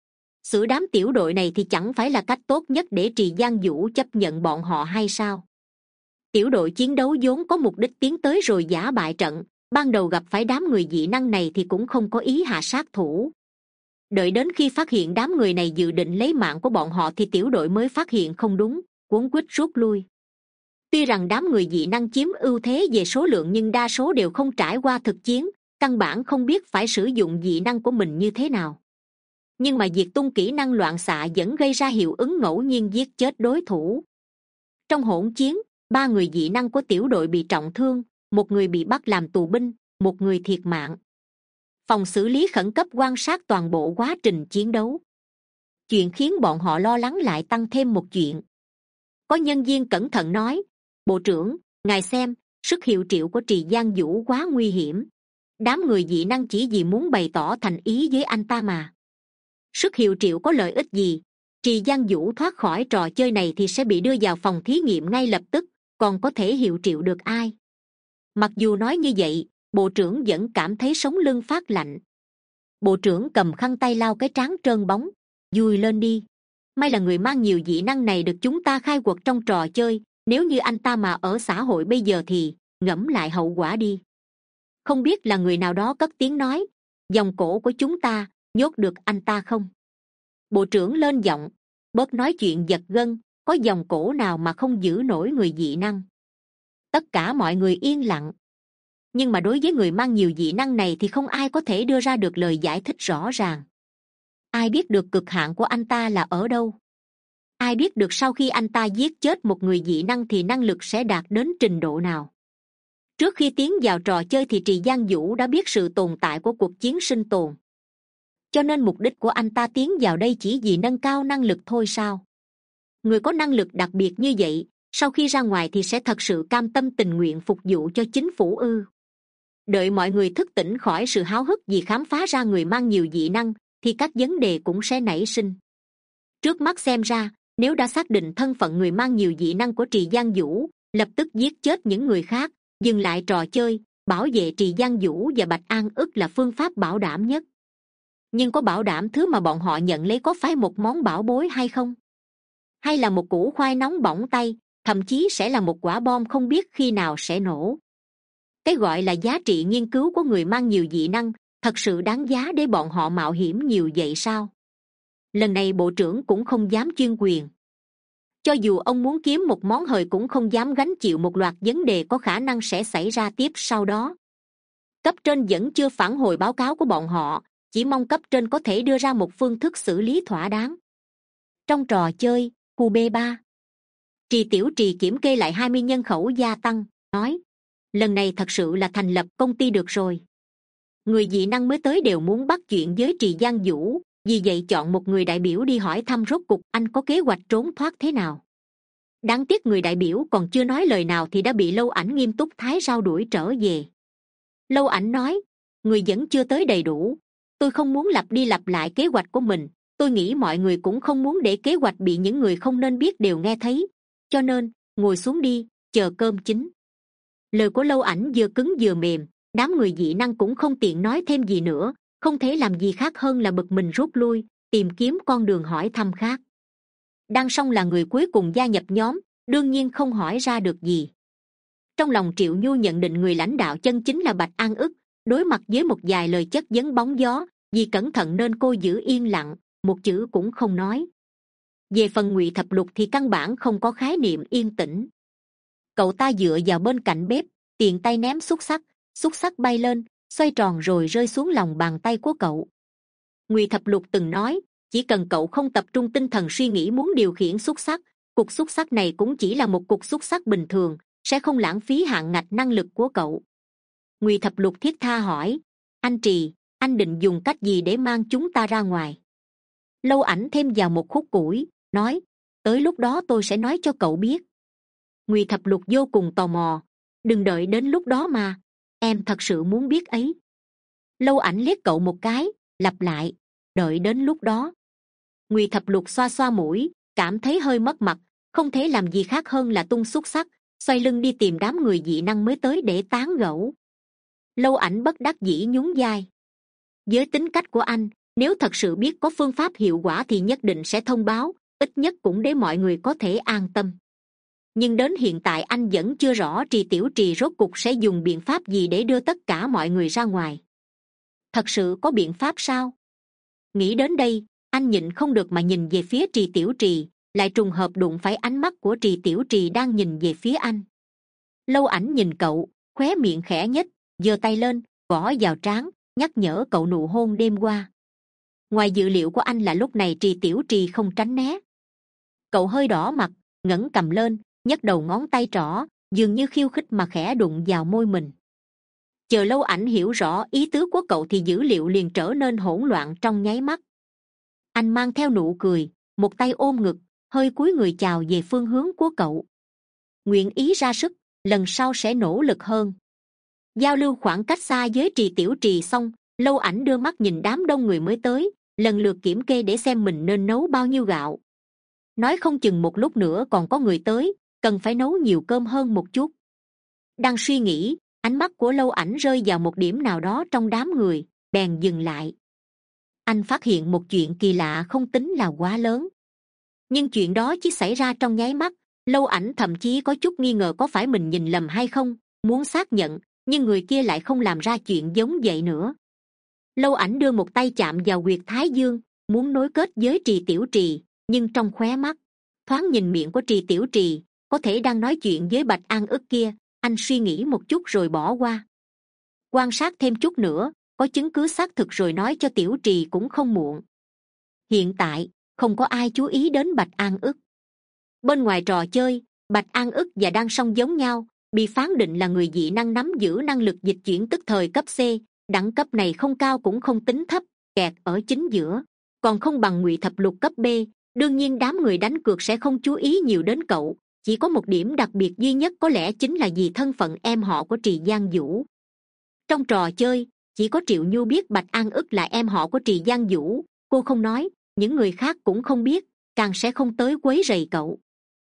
Xử đám tiểu đội này thì chẳng phải là cách tốt nhất để Trì Giang Vũ chấp nhận bọn họ hay sao? Tiểu đội chiến đấu vốn có mục đích tiến tới rồi giả bại trận, ban đầu gặp phải đám người dị năng này thì cũng không có ý hạ sát thủ. Đợi đến khi phát hiện đám người này dự định lấy mạng của bọn họ thì tiểu đội mới phát hiện không đúng, cuống quýt rút lui. Tuy rằng đám người dị năng chiếm ưu thế về số lượng nhưng đa số đều không trải qua thực chiến, căn bản không biết phải sử dụng dị năng của mình như thế nào. Nhưng mà diệt tung kỹ năng loạn xạ vẫn gây ra hiệu ứng ngẫu nhiên giết chết đối thủ. Trong hỗn chiến, ba người dị năng của tiểu đội bị trọng thương, một người bị bắt làm tù binh, một người thiệt mạng. Phòng xử lý khẩn cấp quan sát toàn bộ quá trình chiến đấu. Chuyện khiến bọn họ lo lắng lại tăng thêm một chuyện. Có nhân viên cẩn thận nói: bộ trưởng, ngài xem, sức hiệu triệu của Trì Giang Vũ quá nguy hiểm. Đám người dị năng chỉ vì muốn bày tỏ thành ý với anh ta mà. Sức hiệu triệu có lợi ích gì? Trì Giang Vũ thoát khỏi trò chơi này thì sẽ bị đưa vào phòng thí nghiệm ngay lập tức, còn có thể hiệu triệu được ai? Mặc dù nói như vậy, bộ trưởng vẫn cảm thấy sống lưng phát lạnh. Bộ trưởng cầm khăn tay lau cái trán trơn bóng. Vui lên đi. May là người mang nhiều dị năng này được chúng ta khai quật trong trò chơi. Nếu như anh ta mà ở xã hội bây giờ thì ngẫm lại hậu quả đi. Không biết là người nào đó cất tiếng nói: dòng cổ của chúng ta nhốt được anh ta không? Bộ trưởng lên giọng: bớt nói chuyện giật gân, có dòng cổ nào mà không giữ nổi người dị năng? Tất cả mọi người yên lặng. Nhưng mà đối với người mang nhiều dị năng này thì không ai có thể đưa ra được lời giải thích rõ ràng. Ai biết được cực hạn của anh ta là ở đâu? Ai biết được sau khi anh ta giết chết một người dị năng thì năng lực sẽ đạt đến trình độ nào? Trước khi tiến vào trò chơi thì Trì Giang Vũ đã biết sự tồn tại của cuộc chiến sinh tồn. Cho nên mục đích của anh ta tiến vào đây chỉ vì nâng cao năng lực thôi sao? Người có năng lực đặc biệt như vậy, sau khi ra ngoài thì sẽ thật sự cam tâm tình nguyện phục vụ cho chính phủ ư? Đợi mọi người thức tỉnh khỏi sự háo hức vì khám phá ra người mang nhiều dị năng thì các vấn đề cũng sẽ nảy sinh. Trước mắt xem ra, nếu đã xác định thân phận người mang nhiều dị năng của Trì Giang Vũ, lập tức giết chết những người khác, dừng lại trò chơi, bảo vệ Trì Giang Vũ và Bạch An ức là phương pháp bảo đảm nhất. Nhưng có bảo đảm thứ mà bọn họ nhận lấy có phải một món bảo bối hay không? Hay là một củ khoai nóng bỏng tay, thậm chí sẽ là một quả bom không biết khi nào sẽ nổ? Cái gọi là giá trị nghiên cứu của người mang nhiều dị năng thật sự đáng giá để bọn họ mạo hiểm nhiều vậy sao? Lần này bộ trưởng cũng không dám chuyên quyền. Cho dù ông muốn kiếm một món hời cũng không dám gánh chịu một loạt vấn đề có khả năng sẽ xảy ra tiếp sau đó. Cấp trên vẫn chưa phản hồi báo cáo của bọn họ, chỉ mong cấp trên có thể đưa ra một phương thức xử lý thỏa đáng. Trong trò chơi khu B ba, Trì Tiểu Trì kiểm kê lại hai mươi nhân khẩu gia tăng, nói: lần này thật sự là thành lập công ty được rồi. Người dị năng mới tới đều muốn bắt chuyện với Trì Giang Vũ, vì vậy chọn một người đại biểu đi hỏi thăm rốt cục anh có kế hoạch trốn thoát thế nào. Đáng tiếc người đại biểu còn chưa nói lời nào thì đã bị Lâu Ảnh nghiêm túc thái rao đuổi trở về. Lâu Ảnh nói: người vẫn chưa tới đầy đủ. Tôi không muốn lặp đi lặp lại kế hoạch của mình. Tôi nghĩ mọi người cũng không muốn để kế hoạch bị những người không nên biết đều nghe thấy. Cho nên, ngồi xuống đi, chờ cơm chín. Lời của Lâu Ảnh vừa cứng vừa mềm, đám người dị năng cũng không tiện nói thêm gì nữa, không thể làm gì khác hơn là bực mình rút lui, tìm kiếm con đường hỏi thăm khác. Đan Song là người cuối cùng gia nhập nhóm, đương nhiên không hỏi ra được gì. Trong lòng Triệu Nhu nhận định người lãnh đạo chân chính là Bạch An ức, đối mặt với một vài lời chất vấn bóng gió, vì cẩn thận nên cô giữ yên lặng, một chữ cũng không nói. Về phần Ngụy Thập Lục thì căn bản không có khái niệm yên tĩnh. Cậu ta dựa vào bên cạnh bếp, tiện tay ném xúc xắc, xúc xắc bay lên, xoay tròn rồi rơi xuống lòng bàn tay của cậu. Ngụy Thập Lục từng nói, chỉ cần cậu không tập trung tinh thần suy nghĩ muốn điều khiển xúc xắc, cục xúc xắc này cũng chỉ là một cục xúc xắc bình thường, sẽ không lãng phí hạn ngạch năng lực của cậu. Ngụy Thập Lục thiết tha hỏi, anh Trì, anh định dùng cách gì để mang chúng ta ra ngoài? Lâu Ảnh thêm vào một khúc củi, nói, tới lúc đó tôi sẽ nói cho cậu biết. Ngụy Thập Lục vô cùng tò mò, đừng đợi đến lúc đó mà, em thật sự muốn biết ấy. Lâu Ảnh liếc cậu một cái, lặp lại, đợi đến lúc đó. Ngụy Thập Lục xoa xoa mũi, cảm thấy hơi mất mặt, không thể làm gì khác hơn là tung xúc xắc, xoay lưng đi tìm đám người dị năng mới tới để tán gẫu. Lâu Ảnh bất đắc dĩ nhún vai. Với tính cách của anh, nếu thật sự biết có phương pháp hiệu quả thì nhất định sẽ thông báo, ít nhất cũng để mọi người có thể an tâm. Nhưng đến hiện tại anh vẫn chưa rõ Trì Tiểu Trì rốt cục sẽ dùng biện pháp gì để đưa tất cả mọi người ra ngoài. Thật sự có biện pháp sao? Nghĩ đến đây, anh nhịn không được mà nhìn về phía Trì Tiểu Trì, lại trùng hợp đụng phải ánh mắt của Trì Tiểu Trì đang nhìn về phía anh. Lâu Ảnh nhìn cậu, khóe miệng khẽ nhếch, giơ tay lên, gõ vào trán, nhắc nhở cậu nụ hôn đêm qua. Ngoài dự liệu của anh là lúc này Trì Tiểu Trì không tránh né. Cậu hơi đỏ mặt, ngẩng cầm lên, nhấc đầu ngón tay trỏ, dường như khiêu khích mà khẽ đụng vào môi mình. Chờ Lâu Ảnh hiểu rõ ý tứ của cậu thì dữ liệu liền trở nên hỗn loạn trong nháy mắt. Anh mang theo nụ cười, một tay ôm ngực, hơi cúi người chào về phương hướng của cậu. Nguyện ý ra sức, lần sau sẽ nỗ lực hơn. Giao lưu khoảng cách xa với Trì Tiểu Trì xong, Lâu Ảnh đưa mắt nhìn đám đông người mới tới, lần lượt kiểm kê để xem mình nên nấu bao nhiêu gạo. Nói không chừng một lúc nữa còn có người tới, cần phải nấu nhiều cơm hơn một chút. Đang suy nghĩ, ánh mắt của Lâu Ảnh rơi vào một điểm nào đó trong đám người, bèn dừng lại. Anh phát hiện một chuyện kỳ lạ không tính là quá lớn, nhưng chuyện đó chỉ xảy ra trong nháy mắt. Lâu Ảnh thậm chí có chút nghi ngờ có phải mình nhìn lầm hay không, muốn xác nhận, nhưng người kia lại không làm ra chuyện giống vậy nữa. Lâu Ảnh đưa một tay chạm vào huyệt thái dương, muốn nối kết với Trì Tiểu Trì, nhưng trong khóe mắt thoáng nhìn miệng của Trì Tiểu Trì, có thể đang nói chuyện với Bạch An Ức kia. Anh suy nghĩ một chút rồi bỏ qua. Quan sát thêm chút nữa, có chứng cứ xác thực rồi nói cho Tiểu Trì cũng không muộn. Hiện tại không có ai chú ý đến Bạch An Ức. Bên ngoài trò chơi, Bạch An Ức và Đan Song giống nhau, bị phán định là người dị năng nắm giữ năng lực dịch chuyển tức thời cấp C. Đẳng cấp này không cao cũng không tính thấp, kẹt ở chính giữa, còn không bằng Ngụy Thập Lục cấp B. Đương nhiên đám người đánh cược sẽ không chú ý nhiều đến cậu. Chỉ có một điểm đặc biệt duy nhất có lẽ chính là vì thân phận em họ của Trì Giang Vũ. Trong trò chơi, chỉ có Triệu Nhu biết Bạch An Ức là em họ của Trì Giang Vũ. Cô không nói, những người khác cũng không biết, càng sẽ không tới quấy rầy cậu.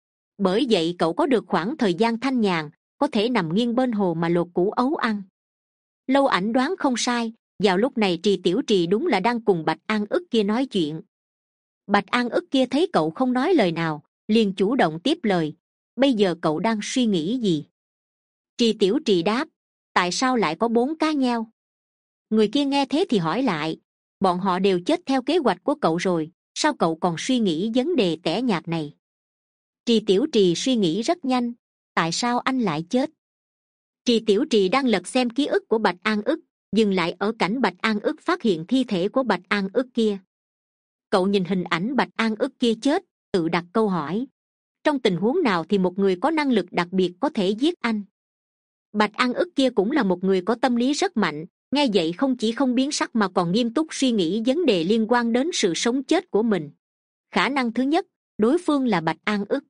Bởi vậy cậu có được khoảng thời gian thanh nhàn, có thể nằm nghiêng bên hồ mà lột củ ấu ăn. Lâu Ảnh đoán không sai, vào lúc này Trì Tiểu Trì đúng là đang cùng Bạch An Ức kia nói chuyện. Bạch An Ức kia thấy cậu không nói lời nào, liền chủ động tiếp lời. Bây giờ cậu đang suy nghĩ gì? Trì Tiểu Trì đáp, tại sao lại có bốn cá nheo? Người kia nghe thế thì hỏi lại, bọn họ đều chết theo kế hoạch của cậu rồi, sao cậu còn suy nghĩ vấn đề tẻ nhạt này? Trì Tiểu Trì suy nghĩ rất nhanh, tại sao anh lại chết? Trì Tiểu Trì đang lật xem ký ức của Bạch An Ức, dừng lại ở cảnh Bạch An Ức phát hiện thi thể của Bạch An Ức kia. Cậu nhìn hình ảnh Bạch An Ức kia chết, tự đặt câu hỏi, trong tình huống nào thì một người có năng lực đặc biệt có thể giết anh? Bạch An Ức kia cũng là một người có tâm lý rất mạnh, nghe vậy không chỉ không biến sắc mà còn nghiêm túc suy nghĩ vấn đề liên quan đến sự sống chết của mình. Khả năng thứ nhất, đối phương là Bạch An Ức.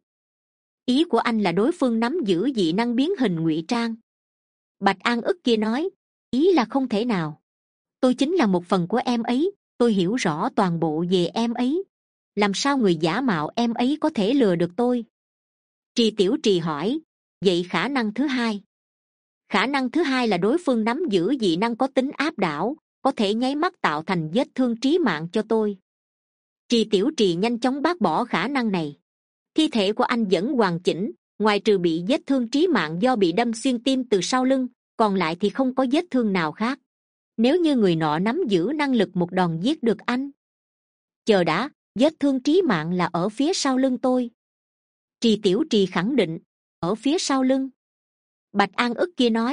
Ý của anh là đối phương nắm giữ dị năng biến hình ngụy trang. Bạch An Ức kia nói, ý là không thể nào. Tôi chính là một phần của em ấy, tôi hiểu rõ toàn bộ về em ấy. Làm sao người giả mạo em ấy có thể lừa được tôi? Trì Tiểu Trì hỏi, vậy khả năng thứ hai? Khả năng thứ hai là đối phương nắm giữ dị năng có tính áp đảo, có thể nháy mắt tạo thành vết thương trí mạng cho tôi. Trì Tiểu Trì nhanh chóng bác bỏ khả năng này. Thi thể của anh vẫn hoàn chỉnh, ngoài trừ bị vết thương trí mạng do bị đâm xuyên tim từ sau lưng, còn lại thì không có vết thương nào khác. Nếu như người nọ nắm giữ năng lực một đòn giết được anh. Chờ đã, vết thương trí mạng là ở phía sau lưng tôi. Trì Tiểu Trì khẳng định, ở phía sau lưng. Bạch An Ức kia nói,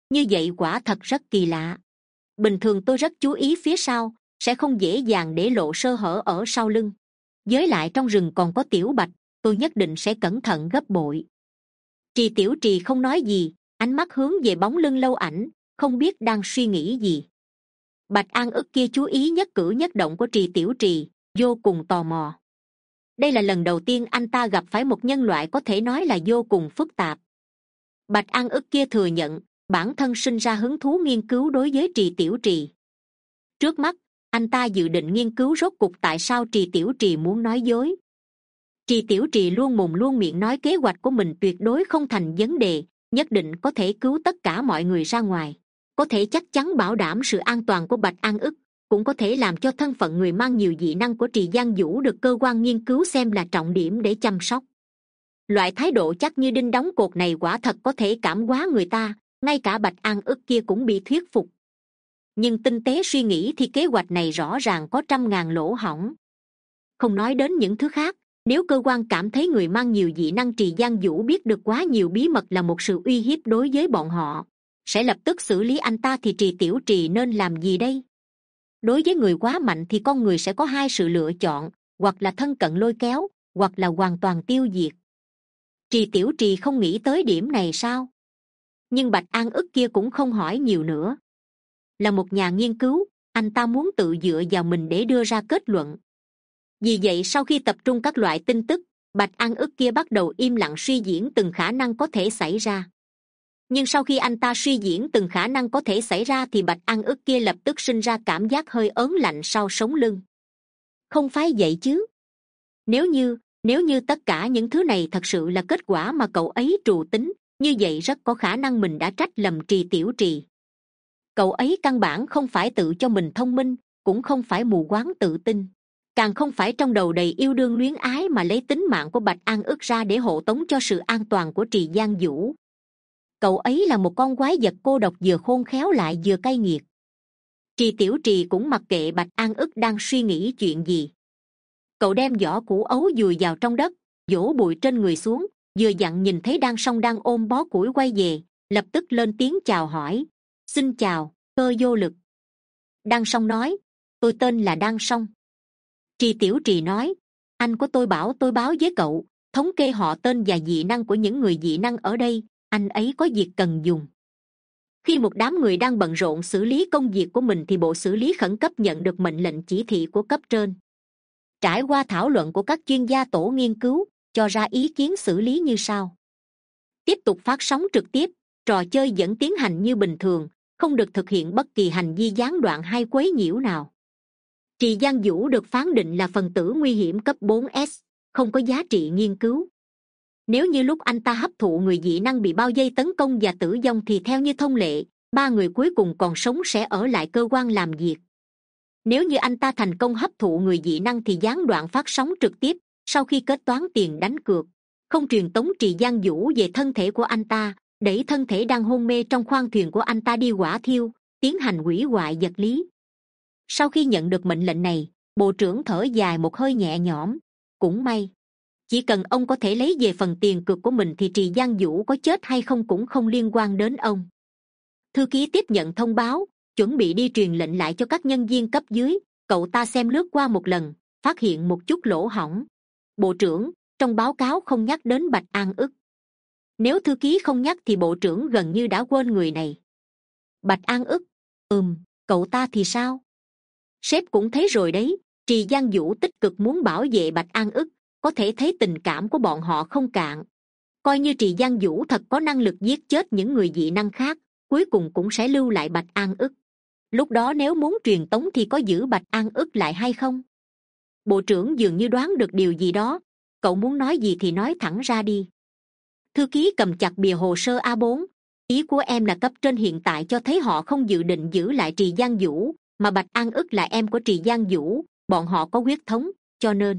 Như vậy quả thật rất kỳ lạ. Bình thường tôi rất chú ý phía sau, sẽ không dễ dàng để lộ sơ hở ở sau lưng. Với lại trong rừng còn có Tiểu Bạch, tôi nhất định sẽ cẩn thận gấp bội. Trì Tiểu Trì không nói gì, ánh mắt hướng về bóng lưng Lâu Ảnh, không biết đang suy nghĩ gì. Bạch An ức kia chú ý nhất cử nhất động của Trì Tiểu Trì, vô cùng tò mò. Đây là lần đầu tiên anh ta gặp phải một nhân loại có thể nói là vô cùng phức tạp. Bạch An ức kia thừa nhận bản thân sinh ra hứng thú nghiên cứu đối với Trì Tiểu Trì. Trước mắt anh ta dự định nghiên cứu rốt cuộc tại sao Trì Tiểu Trì muốn nói dối. Trì Tiểu Trì luôn mồm luôn miệng nói kế hoạch của mình tuyệt đối không thành vấn đề, nhất định có thể cứu tất cả mọi người ra ngoài, có thể chắc chắn bảo đảm sự an toàn của Bạch An ức, cũng có thể làm cho thân phận người mang nhiều dị năng của Trì Giang Vũ được cơ quan nghiên cứu xem là trọng điểm để chăm sóc. Loại thái độ chắc như đinh đóng cột này quả thật có thể cảm hóa người ta, ngay cả Bạch An ức kia cũng bị thuyết phục. Nhưng tinh tế suy nghĩ thì kế hoạch này rõ ràng có trăm ngàn lỗ hổng. Không nói đến những thứ khác, nếu cơ quan cảm thấy người mang nhiều dị năng Trì Giang Vũ biết được quá nhiều bí mật là một sự uy hiếp đối với bọn họ, sẽ lập tức xử lý anh ta thì Trì Tiểu Trì nên làm gì đây? Đối với người quá mạnh thì con người sẽ có hai sự lựa chọn, hoặc là thân cận lôi kéo, hoặc là hoàn toàn tiêu diệt. Trì Tiểu Trì không nghĩ tới điểm này sao? Nhưng Bạch An ức kia cũng không hỏi nhiều nữa. Là một nhà nghiên cứu, anh ta muốn tự dựa vào mình để đưa ra kết luận. Vì vậy sau khi tập trung các loại tin tức, Bạch An ức kia bắt đầu im lặng suy diễn từng khả năng có thể xảy ra. Nhưng sau khi anh ta suy diễn từng khả năng có thể xảy ra thì Bạch An ức kia lập tức sinh ra cảm giác hơi ớn lạnh sau sống lưng. Không phải vậy chứ? Nếu như, nếu như tất cả những thứ này thật sự là kết quả mà cậu ấy trù tính, như vậy rất có khả năng mình đã trách lầm Trì Tiểu Trì. Cậu ấy căn bản không phải tự cho mình thông minh, cũng không phải mù quáng tự tin, càng không phải trong đầu đầy yêu đương luyến ái mà lấy tính mạng của Bạch An ức ra để hộ tống cho sự an toàn của Trì Giang Vũ. Cậu ấy là một con quái vật cô độc vừa khôn khéo lại vừa cay nghiệt. Trì Tiểu Trì cũng mặc kệ Bạch An ức đang suy nghĩ chuyện gì. Cậu đem giỏ củ ấu dùi vào trong đất, vỗ bụi trên người xuống, vừa dặn nhìn thấy Đan Song đang ôm bó củi quay về, lập tức lên tiếng chào hỏi. Xin chào, Cơ Vô Lực. Đan Song nói, tôi tên là Đan Song. Trì Tiểu Trì nói, anh của tôi bảo tôi báo với cậu, thống kê họ tên và dị năng của những người dị năng ở đây, anh ấy có việc cần dùng. Khi một đám người đang bận rộn xử lý công việc của mình thì bộ xử lý khẩn cấp nhận được mệnh lệnh chỉ thị của cấp trên. Trải qua thảo luận của các chuyên gia tổ nghiên cứu, cho ra ý kiến xử lý như sau. Tiếp tục phát sóng trực tiếp, trò chơi vẫn tiến hành như bình thường, không được thực hiện bất kỳ hành vi gián đoạn hay quấy nhiễu nào. Trì Giang Vũ được phán định là phần tử nguy hiểm cấp bốn S, không có giá trị nghiên cứu. Nếu như lúc anh ta hấp thụ người dị năng bị bao vây tấn công và tử vong thì theo như thông lệ, ba người cuối cùng còn sống sẽ ở lại cơ quan làm việc. Nếu như anh ta thành công hấp thụ người dị năng thì gián đoạn phát sóng trực tiếp, sau khi kết toán tiền đánh cược, không truyền tống Trì Giang Vũ về thân thể của anh ta, đẩy thân thể đang hôn mê trong khoang thuyền của anh ta đi hỏa thiêu, tiến hành hủy hoại vật lý. Sau khi nhận được mệnh lệnh này, bộ trưởng thở dài một hơi nhẹ nhõm. Cũng may, chỉ cần ông có thể lấy về phần tiền cược của mình thì Trì Giang Vũ có chết hay không cũng không liên quan đến ông. Thư ký tiếp nhận thông báo, chuẩn bị đi truyền lệnh lại cho các nhân viên cấp dưới. Cậu ta xem lướt qua một lần, phát hiện một chút lỗ hổng. Bộ trưởng, trong báo cáo không nhắc đến Bạch An ức. Nếu thư ký không nhắc thì bộ trưởng gần như đã quên người này. Bạch An ức? Ừm, cậu ta thì sao? Sếp cũng thấy rồi đấy, Trì Giang Vũ tích cực muốn bảo vệ Bạch An ức, có thể thấy tình cảm của bọn họ không cạn. Coi như Trì Giang Vũ thật có năng lực giết chết những người dị năng khác, cuối cùng cũng sẽ lưu lại Bạch An ức. Lúc đó nếu muốn truyền tống thì có giữ Bạch An ức lại hay không? Bộ trưởng dường như đoán được điều gì đó. Cậu muốn nói gì thì nói thẳng ra đi. Thư ký cầm chặt bìa hồ sơ A bốn. Ý của em là cấp trên hiện tại cho thấy họ không dự định giữ lại Trì Giang Vũ, mà Bạch An ức là em của Trì Giang Vũ, bọn họ có huyết thống, cho nên.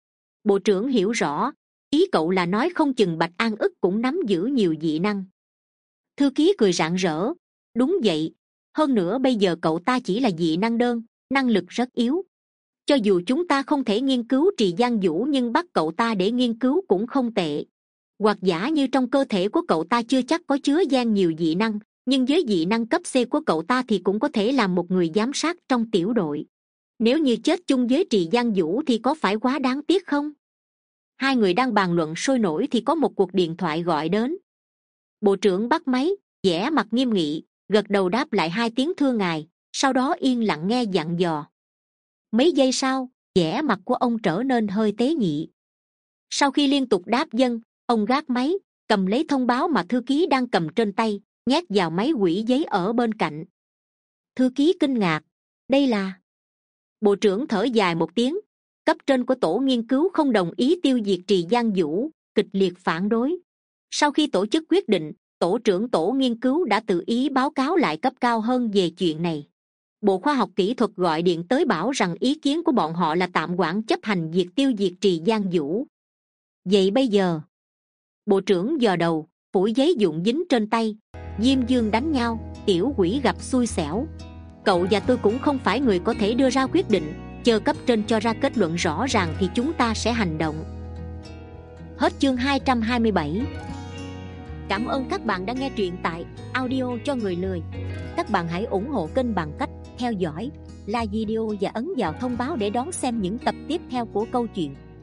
Bộ trưởng hiểu rõ, ý cậu là nói không chừng Bạch An ức cũng nắm giữ nhiều dị năng. Thư ký cười rạng rỡ. Đúng vậy, hơn nữa bây giờ cậu ta chỉ là dị năng đơn, năng lực rất yếu. Cho dù chúng ta không thể nghiên cứu Trì Giang Vũ nhưng bắt cậu ta để nghiên cứu cũng không tệ. Hoặc giả như trong cơ thể của cậu ta chưa chắc có chứa gian nhiều dị năng, Nhưng với dị năng cấp C của cậu ta thì cũng có thể làm một người giám sát trong tiểu đội. Nếu như chết chung với Trì Giang Vũ thì có phải quá đáng tiếc không? Hai người đang bàn luận sôi nổi thì có một cuộc điện thoại gọi đến. Bộ trưởng bắt máy, vẻ mặt nghiêm nghị, gật đầu đáp lại hai tiếng thưa ngài, sau đó yên lặng nghe dặn dò. Mấy giây sau, vẻ mặt của ông trở nên hơi tế nhị. Sau khi liên tục đáp vâng, ông gác máy, cầm lấy thông báo mà thư ký đang cầm trên tay, nhét vào máy quỹ giấy ở bên cạnh. Thư ký kinh ngạc, đây là... Bộ trưởng thở dài một tiếng, cấp trên của tổ nghiên cứu không đồng ý tiêu diệt Trì Giang Vũ, kịch liệt phản đối. Sau khi tổ chức quyết định, tổ trưởng tổ nghiên cứu đã tự ý báo cáo lại cấp cao hơn về chuyện này. Bộ Khoa học Kỹ thuật gọi điện tới bảo rằng ý kiến của bọn họ là tạm hoãn chấp hành việc tiêu diệt Trì Giang Vũ. Vậy bây giờ? Bộ trưởng giơ đầu, phủi giấy dụng dính trên tay. Diêm Dương đánh nhau, tiểu quỷ gặp xui xẻo. Cậu và tôi cũng không phải người có thể đưa ra quyết định, chờ cấp trên cho ra kết luận rõ ràng thì chúng ta sẽ hành động. Hết chương hai trăm hai mươi bảy. Cảm ơn các bạn đã nghe truyện tại audio cho người lười. Các bạn hãy ủng hộ kênh bằng cách theo dõi, like video và ấn vào thông báo để đón xem những tập tiếp theo của câu chuyện.